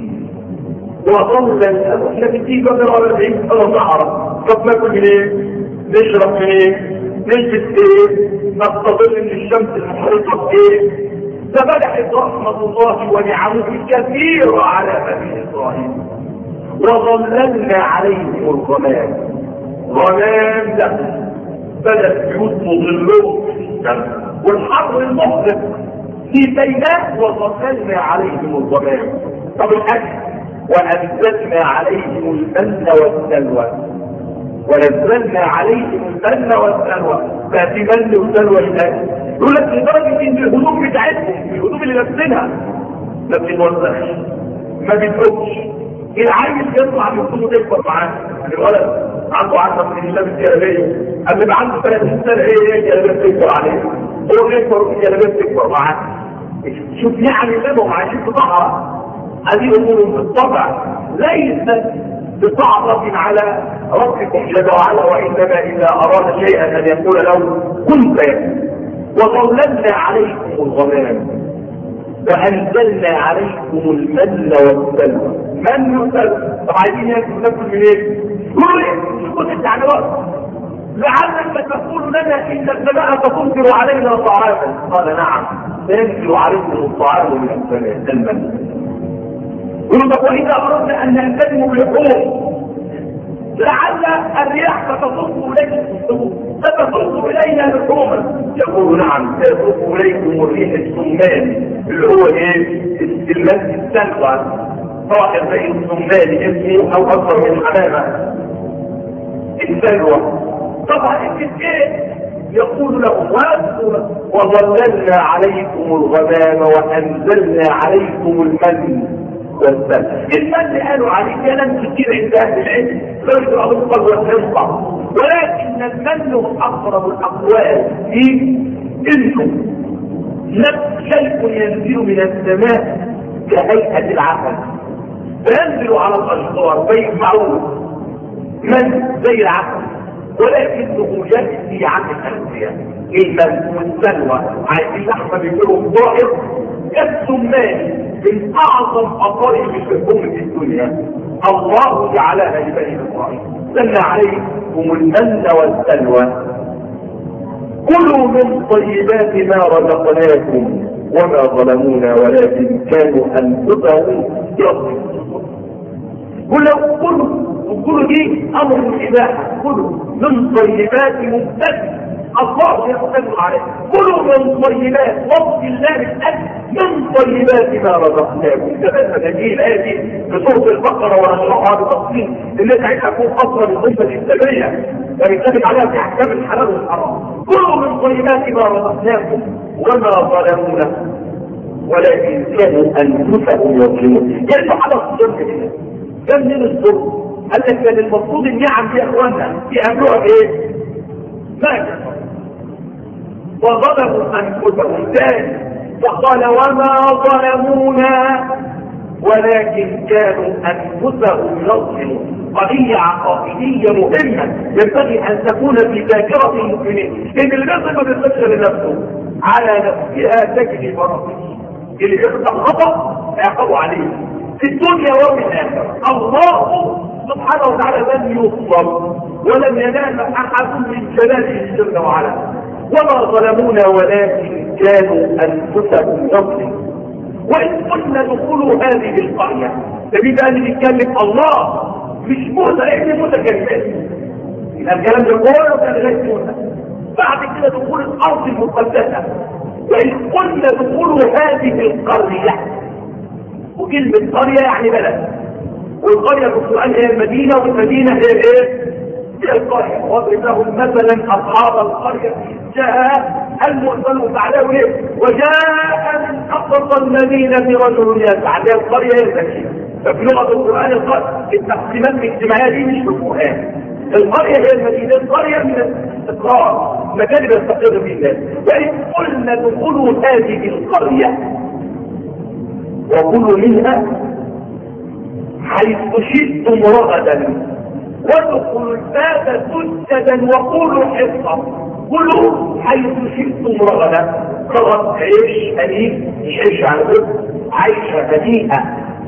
وظل احنا في الدين قبل أربعين سنة صحراء. طب ناكل من ايه؟ نشرب من ايه؟ نلبس ايه؟ نستظل من الشمس المحرقة ايه؟ فبدأت رحمة الله ونعمه الكثيرة على بني إسرائيل. وظللنا عليهم الغمام. غمام ده بدأت بيوت مظلهم في الشمس والحر المحرق في بينات، وظللنا عليهم الغمام. طب الأكل وأنزلنا عليهم المن والسلوى. ونزلنا عليهم المن والسلوى. ففي من وسلوى الأكل يقول لك لدرجة ان الهدوم بتاعتهم الهدوم اللي لابسينها ما بتتوزعش ما بتقومش. العيل يطلع من هدومه تكبر معاه، الولد عنده عشر سنين لابس جلابيه، اما يبقى عنده ثلاثين سنه ايه ايه جلابيه تكبر عليه، هو يكبر الجلابيه تكبر معاه. شوف يعني لهم عايشين في صحراء. هذه امور بالطبع ليست بصعبة على ربكم جل وعلا، وانما اذا اراد شيئا ان يقول له كن فيكون. وظللنا عليكم الغمام فانزلنا عليكم المن والسلوى. من والسلوى طب عايزين ناكل من ايه؟ قولوا ايه؟ شوفوا التعبيرات. لعلك تقول لنا ان السماء تمطر علينا طعاما. قال نعم سينزل عليكم الطعام من السماء المن. قولوا طب واذا اردنا ان نلتزم بالحقوق لعل الرياح ستصب اليكم ستصب الينا لحوما. يقول نعم ستصب اليكم الريح السمان اللي هو ايه؟ المد السلوى طائر زي السمان اسمه او اكثر من حمامه السلوى. طبعا ايه؟ يقول لهم وظللنا عليكم الغمام وانزلنا عليكم المن والسلوى. المن قالوا عليه كلام كتير عند اهل العلم غير الأبطال والنصع، ولكن المن اقرب الاقوال في انه نفس شيء ينزل من السماء كهيئة العسل فينزل على الاشجار فيجمعوه من زي العسل، ولكنه يأتي عن الأنبياء. المن والسلوى عايزين لحمة بيجيلهم ظاهر كالسمان من اعظم اقارب الحكومة في الدنيا. الله جعلها لبني اسرائيل. سلنا عليكم المن والسلوى كلوا من طيبات ما رزقناكم وما ظلمونا ولكن كانوا انفسهم يظلمون. كلوا كلوا وكلوا دي امر الاباحه. كلوا من طيبات مبتدئ الله يقدر عليه. كلوا من طيبات وصف الله الاكل من طيبات ما رزقناكم. كمان هذه الايه دي في سوره البقره ونشرحها بتفصيل اللي ساعتها تكون اصلا الضيفه الاسلاميه فبيتكلم عليها في احكام الحلال والحرام. كلوا من طيبات ما رزقناكم وما ظلمونا ولكن كانوا انفسهم يظلمون. يعني على الظلم كده كم من الظلم؟ قال لك كان المفروض النعم دي يا اخوانا يعملوها بايه؟ ما وظلموا انفسهم ثاني فقال وما ظلمونا ولكن كانوا انفسهم يظلمون. قضيه عقائديه مهمه ينبغي ان تكون في ذاكره المؤمنين ان اللي ما بيصدق لنفسه على نفسها تجري مرضيه. اللي يخطأ خطأ يعقبوا عليه في الدنيا وفي الاخره. الله سبحانه وتعالى لم يظلم ولم ينال احد من جلاله جل وعلا. وما ظلمونا ولكن كانوا انفسهم يظلمون. وان قلنا دخلوا هذه القريه فبيبقى اللي بيتكلم الله مش موسى ابن موسى كلمات الكلام ده كله كان غير موسى. بعد كده دخول الارض المقدسه وان قلنا دخلوا هذه القريه وكلمه قريه يعني بلد والقريه في القران هي المدينه والمدينه هي ايه؟ القرية واضرب لهم مثلا أصحاب القرية جاء المرسل بعده ليه وجاء من أقصى المدينة رجل يسعى القرية يزكي. ففي لغة القرآن التقسيمات الاجتماعية دي مش مفهومة. القرية هي المدينة، القرية من الاستقرار، مكان يستقر فيه الناس. وإن قلنا ادخلوا هذه القرية وكلوا منها حيث شئتم رغدا وادخلوا الباب سجدا وقولوا حصة. كلوا حيث شئتم رغدا. رغد عيش هنيء، عيش على عيشة هنيئة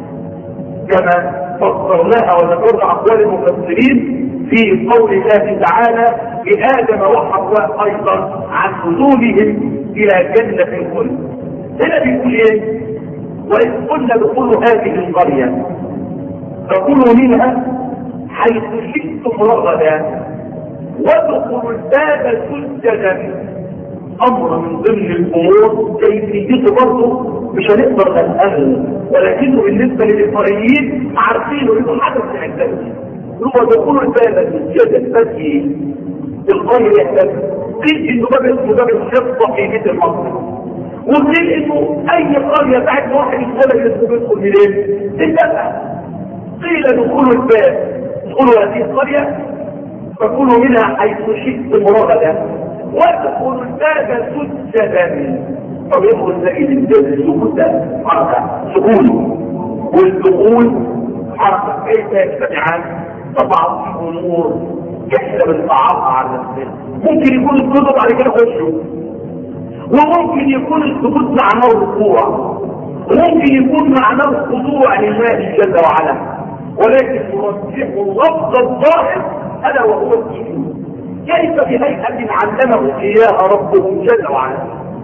كما فسرناها وذكرنا أقوال المفسرين في قول الله تعالى لآدم وحواء أيضا عن نزولهم إلى جنة الخلد. هنا بيقول إيه؟ وإذ قلنا ادخلوا هذه القرية فكلوا منها حيث شئتم رغدا وادخلوا الباب سجدا. أمر من ضمن الأمور كيفيته برضه مش هنقدر نسأله، ولكنه بالنسبة للإسرائيليين عارفينه إنه حدث في عندهم. هو دخول الباب سجدا بس القرية يحتاج. قيل إنه باب اسمه باب الخطة في بيت المقدس، وقيل إنه أي قرية بعد واحد يتولد اسمه بيدخل منين؟ الباب. قيل دخول الباب ادخلوا هذه القرية فكلوا منها حيث شئتم رغدا وادخلوا الباب سجدا. طب يدخل سيد الباب السجود ده حركة سكون، والدخول حركة. كيف يجتمعان؟ طبعا في امور احنا بنصعبها على نفسنا. ممكن يكون السجود بعد كده خشوا، وممكن يكون السجود معناه الركوع، وممكن يكون معناه الخضوع لله جل وعلا، ولكن يرجح اللفظ الظاهر الا وهو السجود. كيف بهيئة علمه اياها ربهم جل وعلا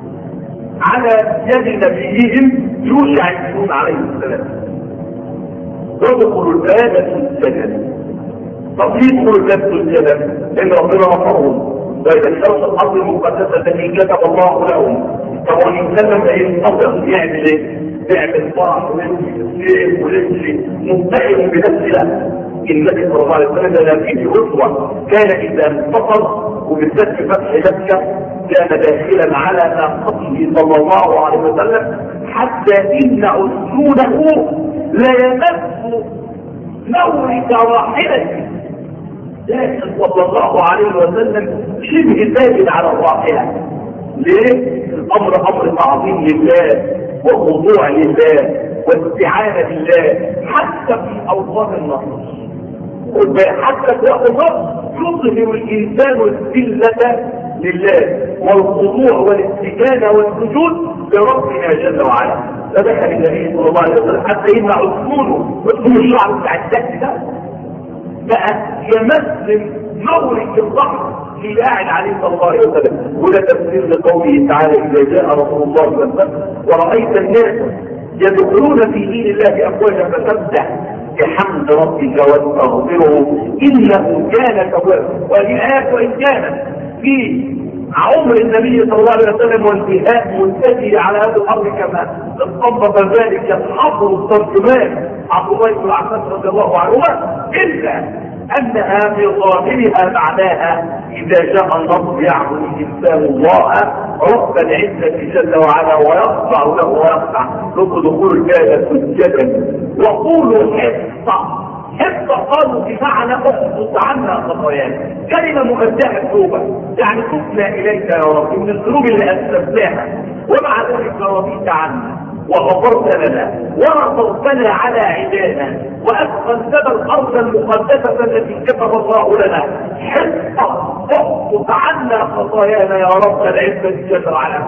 على يد نبيهم يوشع بن نون عليه السلام. وادخلوا الباب سجدا. طب ليه يدخلوا الباب سجدا؟ لان ربنا غفرهم واذا الشمس الارض المقدسه التي كتب الله لهم. طب والانسان لما ينتصر يعمل ايه؟ يعمل فرح ويمشي ويمشي منتهي بنفسه. النبي صلى الله عليه وسلم لا فيه اسوه، كان اذا انتصر وبالذات في فتح مكه كان داخلا على ناقته صلى الله عليه وسلم حتى ان عسونه لا يمس مورد راحلته، لكن صلى الله عليه وسلم شبه ثابت على الراحله. ليه؟ الامر امر تعظيم لله وخضوع لله واستعانه بالله حتى في اوطان النصر. حتى في اوطان يظهر الانسان الذله لله والخضوع والاستكانه والسجود لربنا جل وعلا. فدخل النبي صلى الله عليه وسلم حتى يمنع عصونه واسمه الشعر بتاع الدك ده بقى يمثل مورد الضحك اللي قاعد عليه صلى الله عليه وسلم. وده تفسير لقوله تعالى اذا جاء رسول الله صلى الله عليه وسلم ورايت الناس يدخلون في دين الله افواجا فسبح بحمد ربك واستغفره انه كان توابا. وهذه الايات وان كانت في عمر النبي صلى الله عليه وسلم وانتهاء منتهي على هذا الامر كما استنبط ذلك الحافظ الترجمان عبد الله بن عباس رضي الله عنهما، الا انها في ظاهرها معناها اذا جاء النصر يعبد الانسان الله رب العزه جل وعلا ويخضع له ويخضع له دخول الباب سجدا وقولوا حصه. حصه قالوا بمعنى احبط عنا خطايانا، كلمه مؤداه توبه، يعني تبنا اليك يا رب من الذنوب اللي اسلمناها ومع ذلك رضيت عنا وغفرت لنا ونصرتنا على عبادنا وادخلتنا الارض المقدسه التي كتب الله لنا. حصه احبط عنا خطايانا يا رب العزه جل وعلا.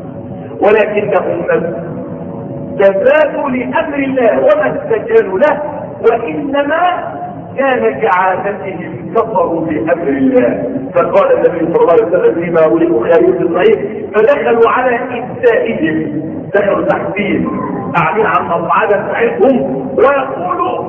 ولكنهم تزادوا لامر الله وما استجابوا له، وانما كان كعادتهم كفروا بامر الله. فقال النبي صلى الله عليه وسلم فيما ولد خير الصحيح فدخلوا على ابدائهم، دخلوا تحديد قاعدين على المصعده بتاعتهم ويقولوا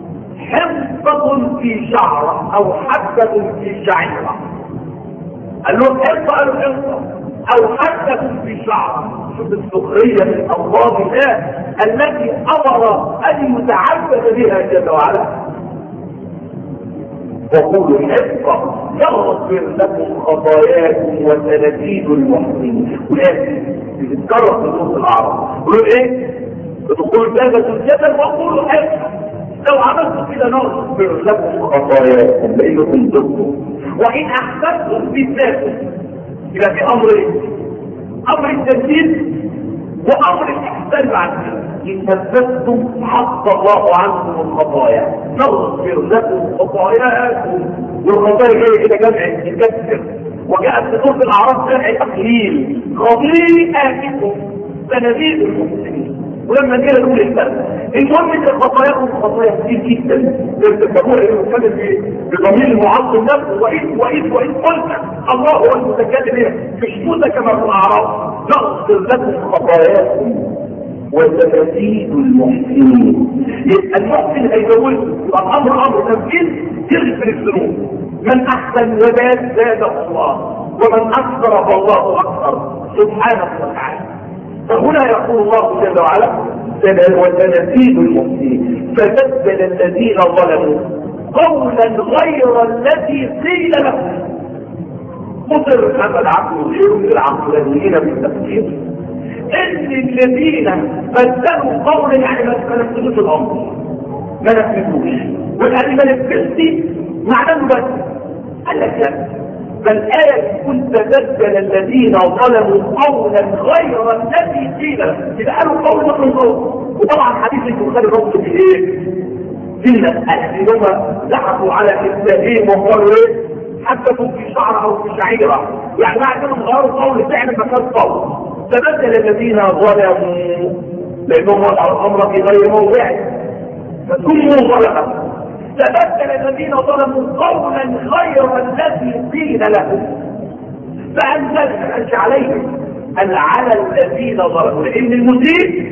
حنطه في شعره او حبه في شعيره. قال لهم حنطه، قالوا حنطه او حبه في شعره. شوف السخريه من الله الله التي امر ان يتعبد بها جل وعلا. وقولوا حقا يغفر لكم خطاياكم وسنزيد المحسنين. ولكن بتتكرر في نصوص العرب يقولوا ايه؟ بتقولوا بابة الجبل وقولوا حقا لو عملتوا كده نغفر لكم خطاياكم لانكم ضدكم وان احسنتم بالذات. يبقى في امرين، امر التسديد وامر الاحسان بعد كده. ان نفذتم حق الله عنكم الخطايا نغفر لكم خطاياكم. والخطايا جايه كده جمع يكسر، وجاءت في سوره الاعراف جمع تقليل خطيئاتكم سنزيد المحسنين. ولما جينا نقول الفرق المهم ان خطاياكم خطايا كتير جدا ترتكبوها انه كان بضمير المعظم نفسه. واذ واذ واذ قلنا الله هو المتكلم هنا مش موسى كما في الاعراف نغفر لكم خطاياكم وسنزيد المحسنين. يبقى المحسن هيزود، يبقى الامر امر تنفيذ يغفر الذنوب. من احسن وزاد زاده الله، ومن اكثر فالله اكثر سبحانه وتعالى. فهنا يقول الله جل وعلا وسنزيد المحسنين. فبدل الذين ظلموا قولا غير الذي قيل لهم. مصر هذا العقل وغيره من العقلانيين بالتفكير ان الذين بدلوا قولا يعني ما نفذوش الامر، ما نفذوش، والذي ما نفذش معناه بس. قال لك لا، فالآية تقول تبدل الذين ظلموا قولا غير الذي قيل يبقى قالوا قول من قول. وطبعا حديث البخاري ربط في ايه؟ في المسألة اللي هم ضحكوا على التهيم وقالوا ايه؟ حتى في شعر او في شعيرة، يعني بعد كده غيروا قول فعلا مكان قول. تبدل الذين ظلموا لانهم وضعوا الامر في غير موضعه فكلوا ظلموا. تبدل الذين ظلموا قولا غير الذي قيل لهم فانزلنا انت عليهم ان على الذين ظلموا، لان المسيء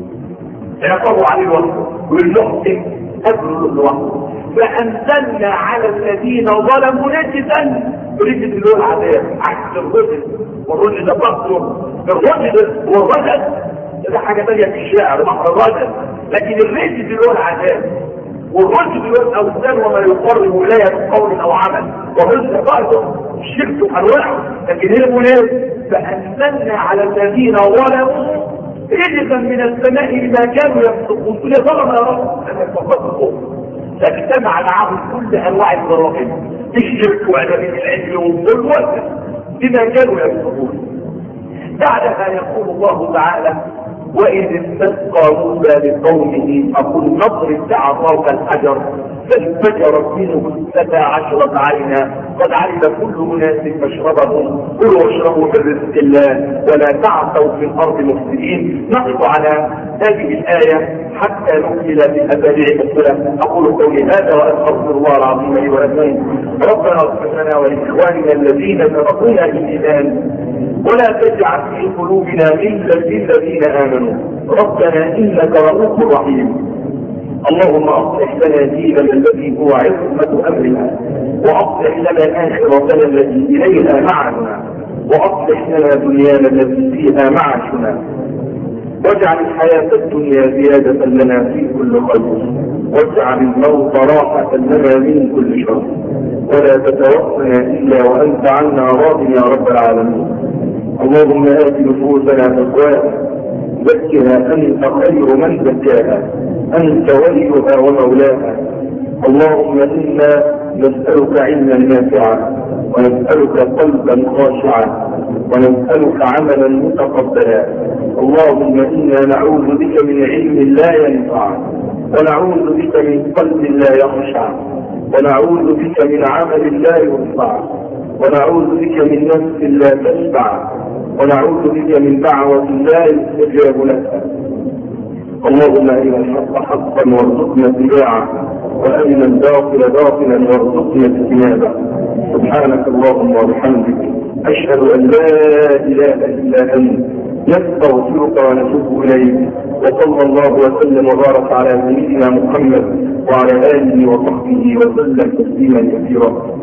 يعقبوا عليه الوقت والمحسن اجر الوقت. فانزلنا على الذين ظلموا رجزا، رجز اللي هو العذاب عكس الرجز، والرجز ده بطل. الرجز والرجز ده حاجه ثانيه في الشعر بحر الرجز، لكن الرجز اللي هو العذاب، والرجز اللي هو الاوثان وما يقرب ولايه قول او عمل. والرجز برضه الشرك انواعه، لكن هنا مناسب فانزلنا على الذين ظلموا رجزا من السماء بما كانوا يفسقون. كل ظلم يا رب ان يفسقوا تجتمع معهم كل انواع الجرائم، الشرك وعدم العلم والظلم بما كانوا يفسقون. بعدها يقول الله تعالى واذ استسقى موسى لقومه فقل نضرب بعصاك الحجر فانفجرت منه اثنتا عشرة عينا قد علم كل اناس مشربهم كلوا واشربوا من رزق الله ولا تعثوا في الارض مفسدين. نقف على هذه الايه حتى نكمل باسابيع اخرى. اقول قولي هذا واستغفر الله العظيم لي ولكم. ربنا اغفر لنا ولاخواننا الذين سبقونا بالايمان ولا تجعل في قلوبنا غلا للذين امنوا ربنا انك رؤوف رحيم. اللهم اصلح لنا ديننا الذي هو عصمة امرنا، واصلح لنا اخرتنا التي اليها معنا، واصلح لنا دنيانا التي فيها معاشنا، واجعل الحياة الدنيا زيادة لنا في كل خير، واجعل الموت راحة لنا من كل شر، ولا تتوفنا الا وانت عنا راض يا رب العالمين. اللهم آت نفوسنا تقواها زكها انت خير من زكاها انت وليها ومولاها. اللهم انا نسألك علما نافعا ونسألك قلبا خاشعا ونسألك عملا متقبلا. اللهم انا نعوذ بك من علم لا ينفع ونعوذ بك من قلب لا يخشع ونعوذ بك من عمل لا ينفع ونعوذ بك من نفس لا تشبع ونعوذ بك من دعوة لا يستجاب لها. اللهم أرنا الحق حقا وارزقنا اتباعه وأرنا الباطل باطلا وارزقنا اجتنابه. سبحانك اللهم وبحمدك أشهد أن لا إله إلا أنت نستغفرك ونتوب إليك. وصلى الله وسلم وبارك على سيدنا محمد وعلى آله وصحبه وسلم تسليما كثيرا.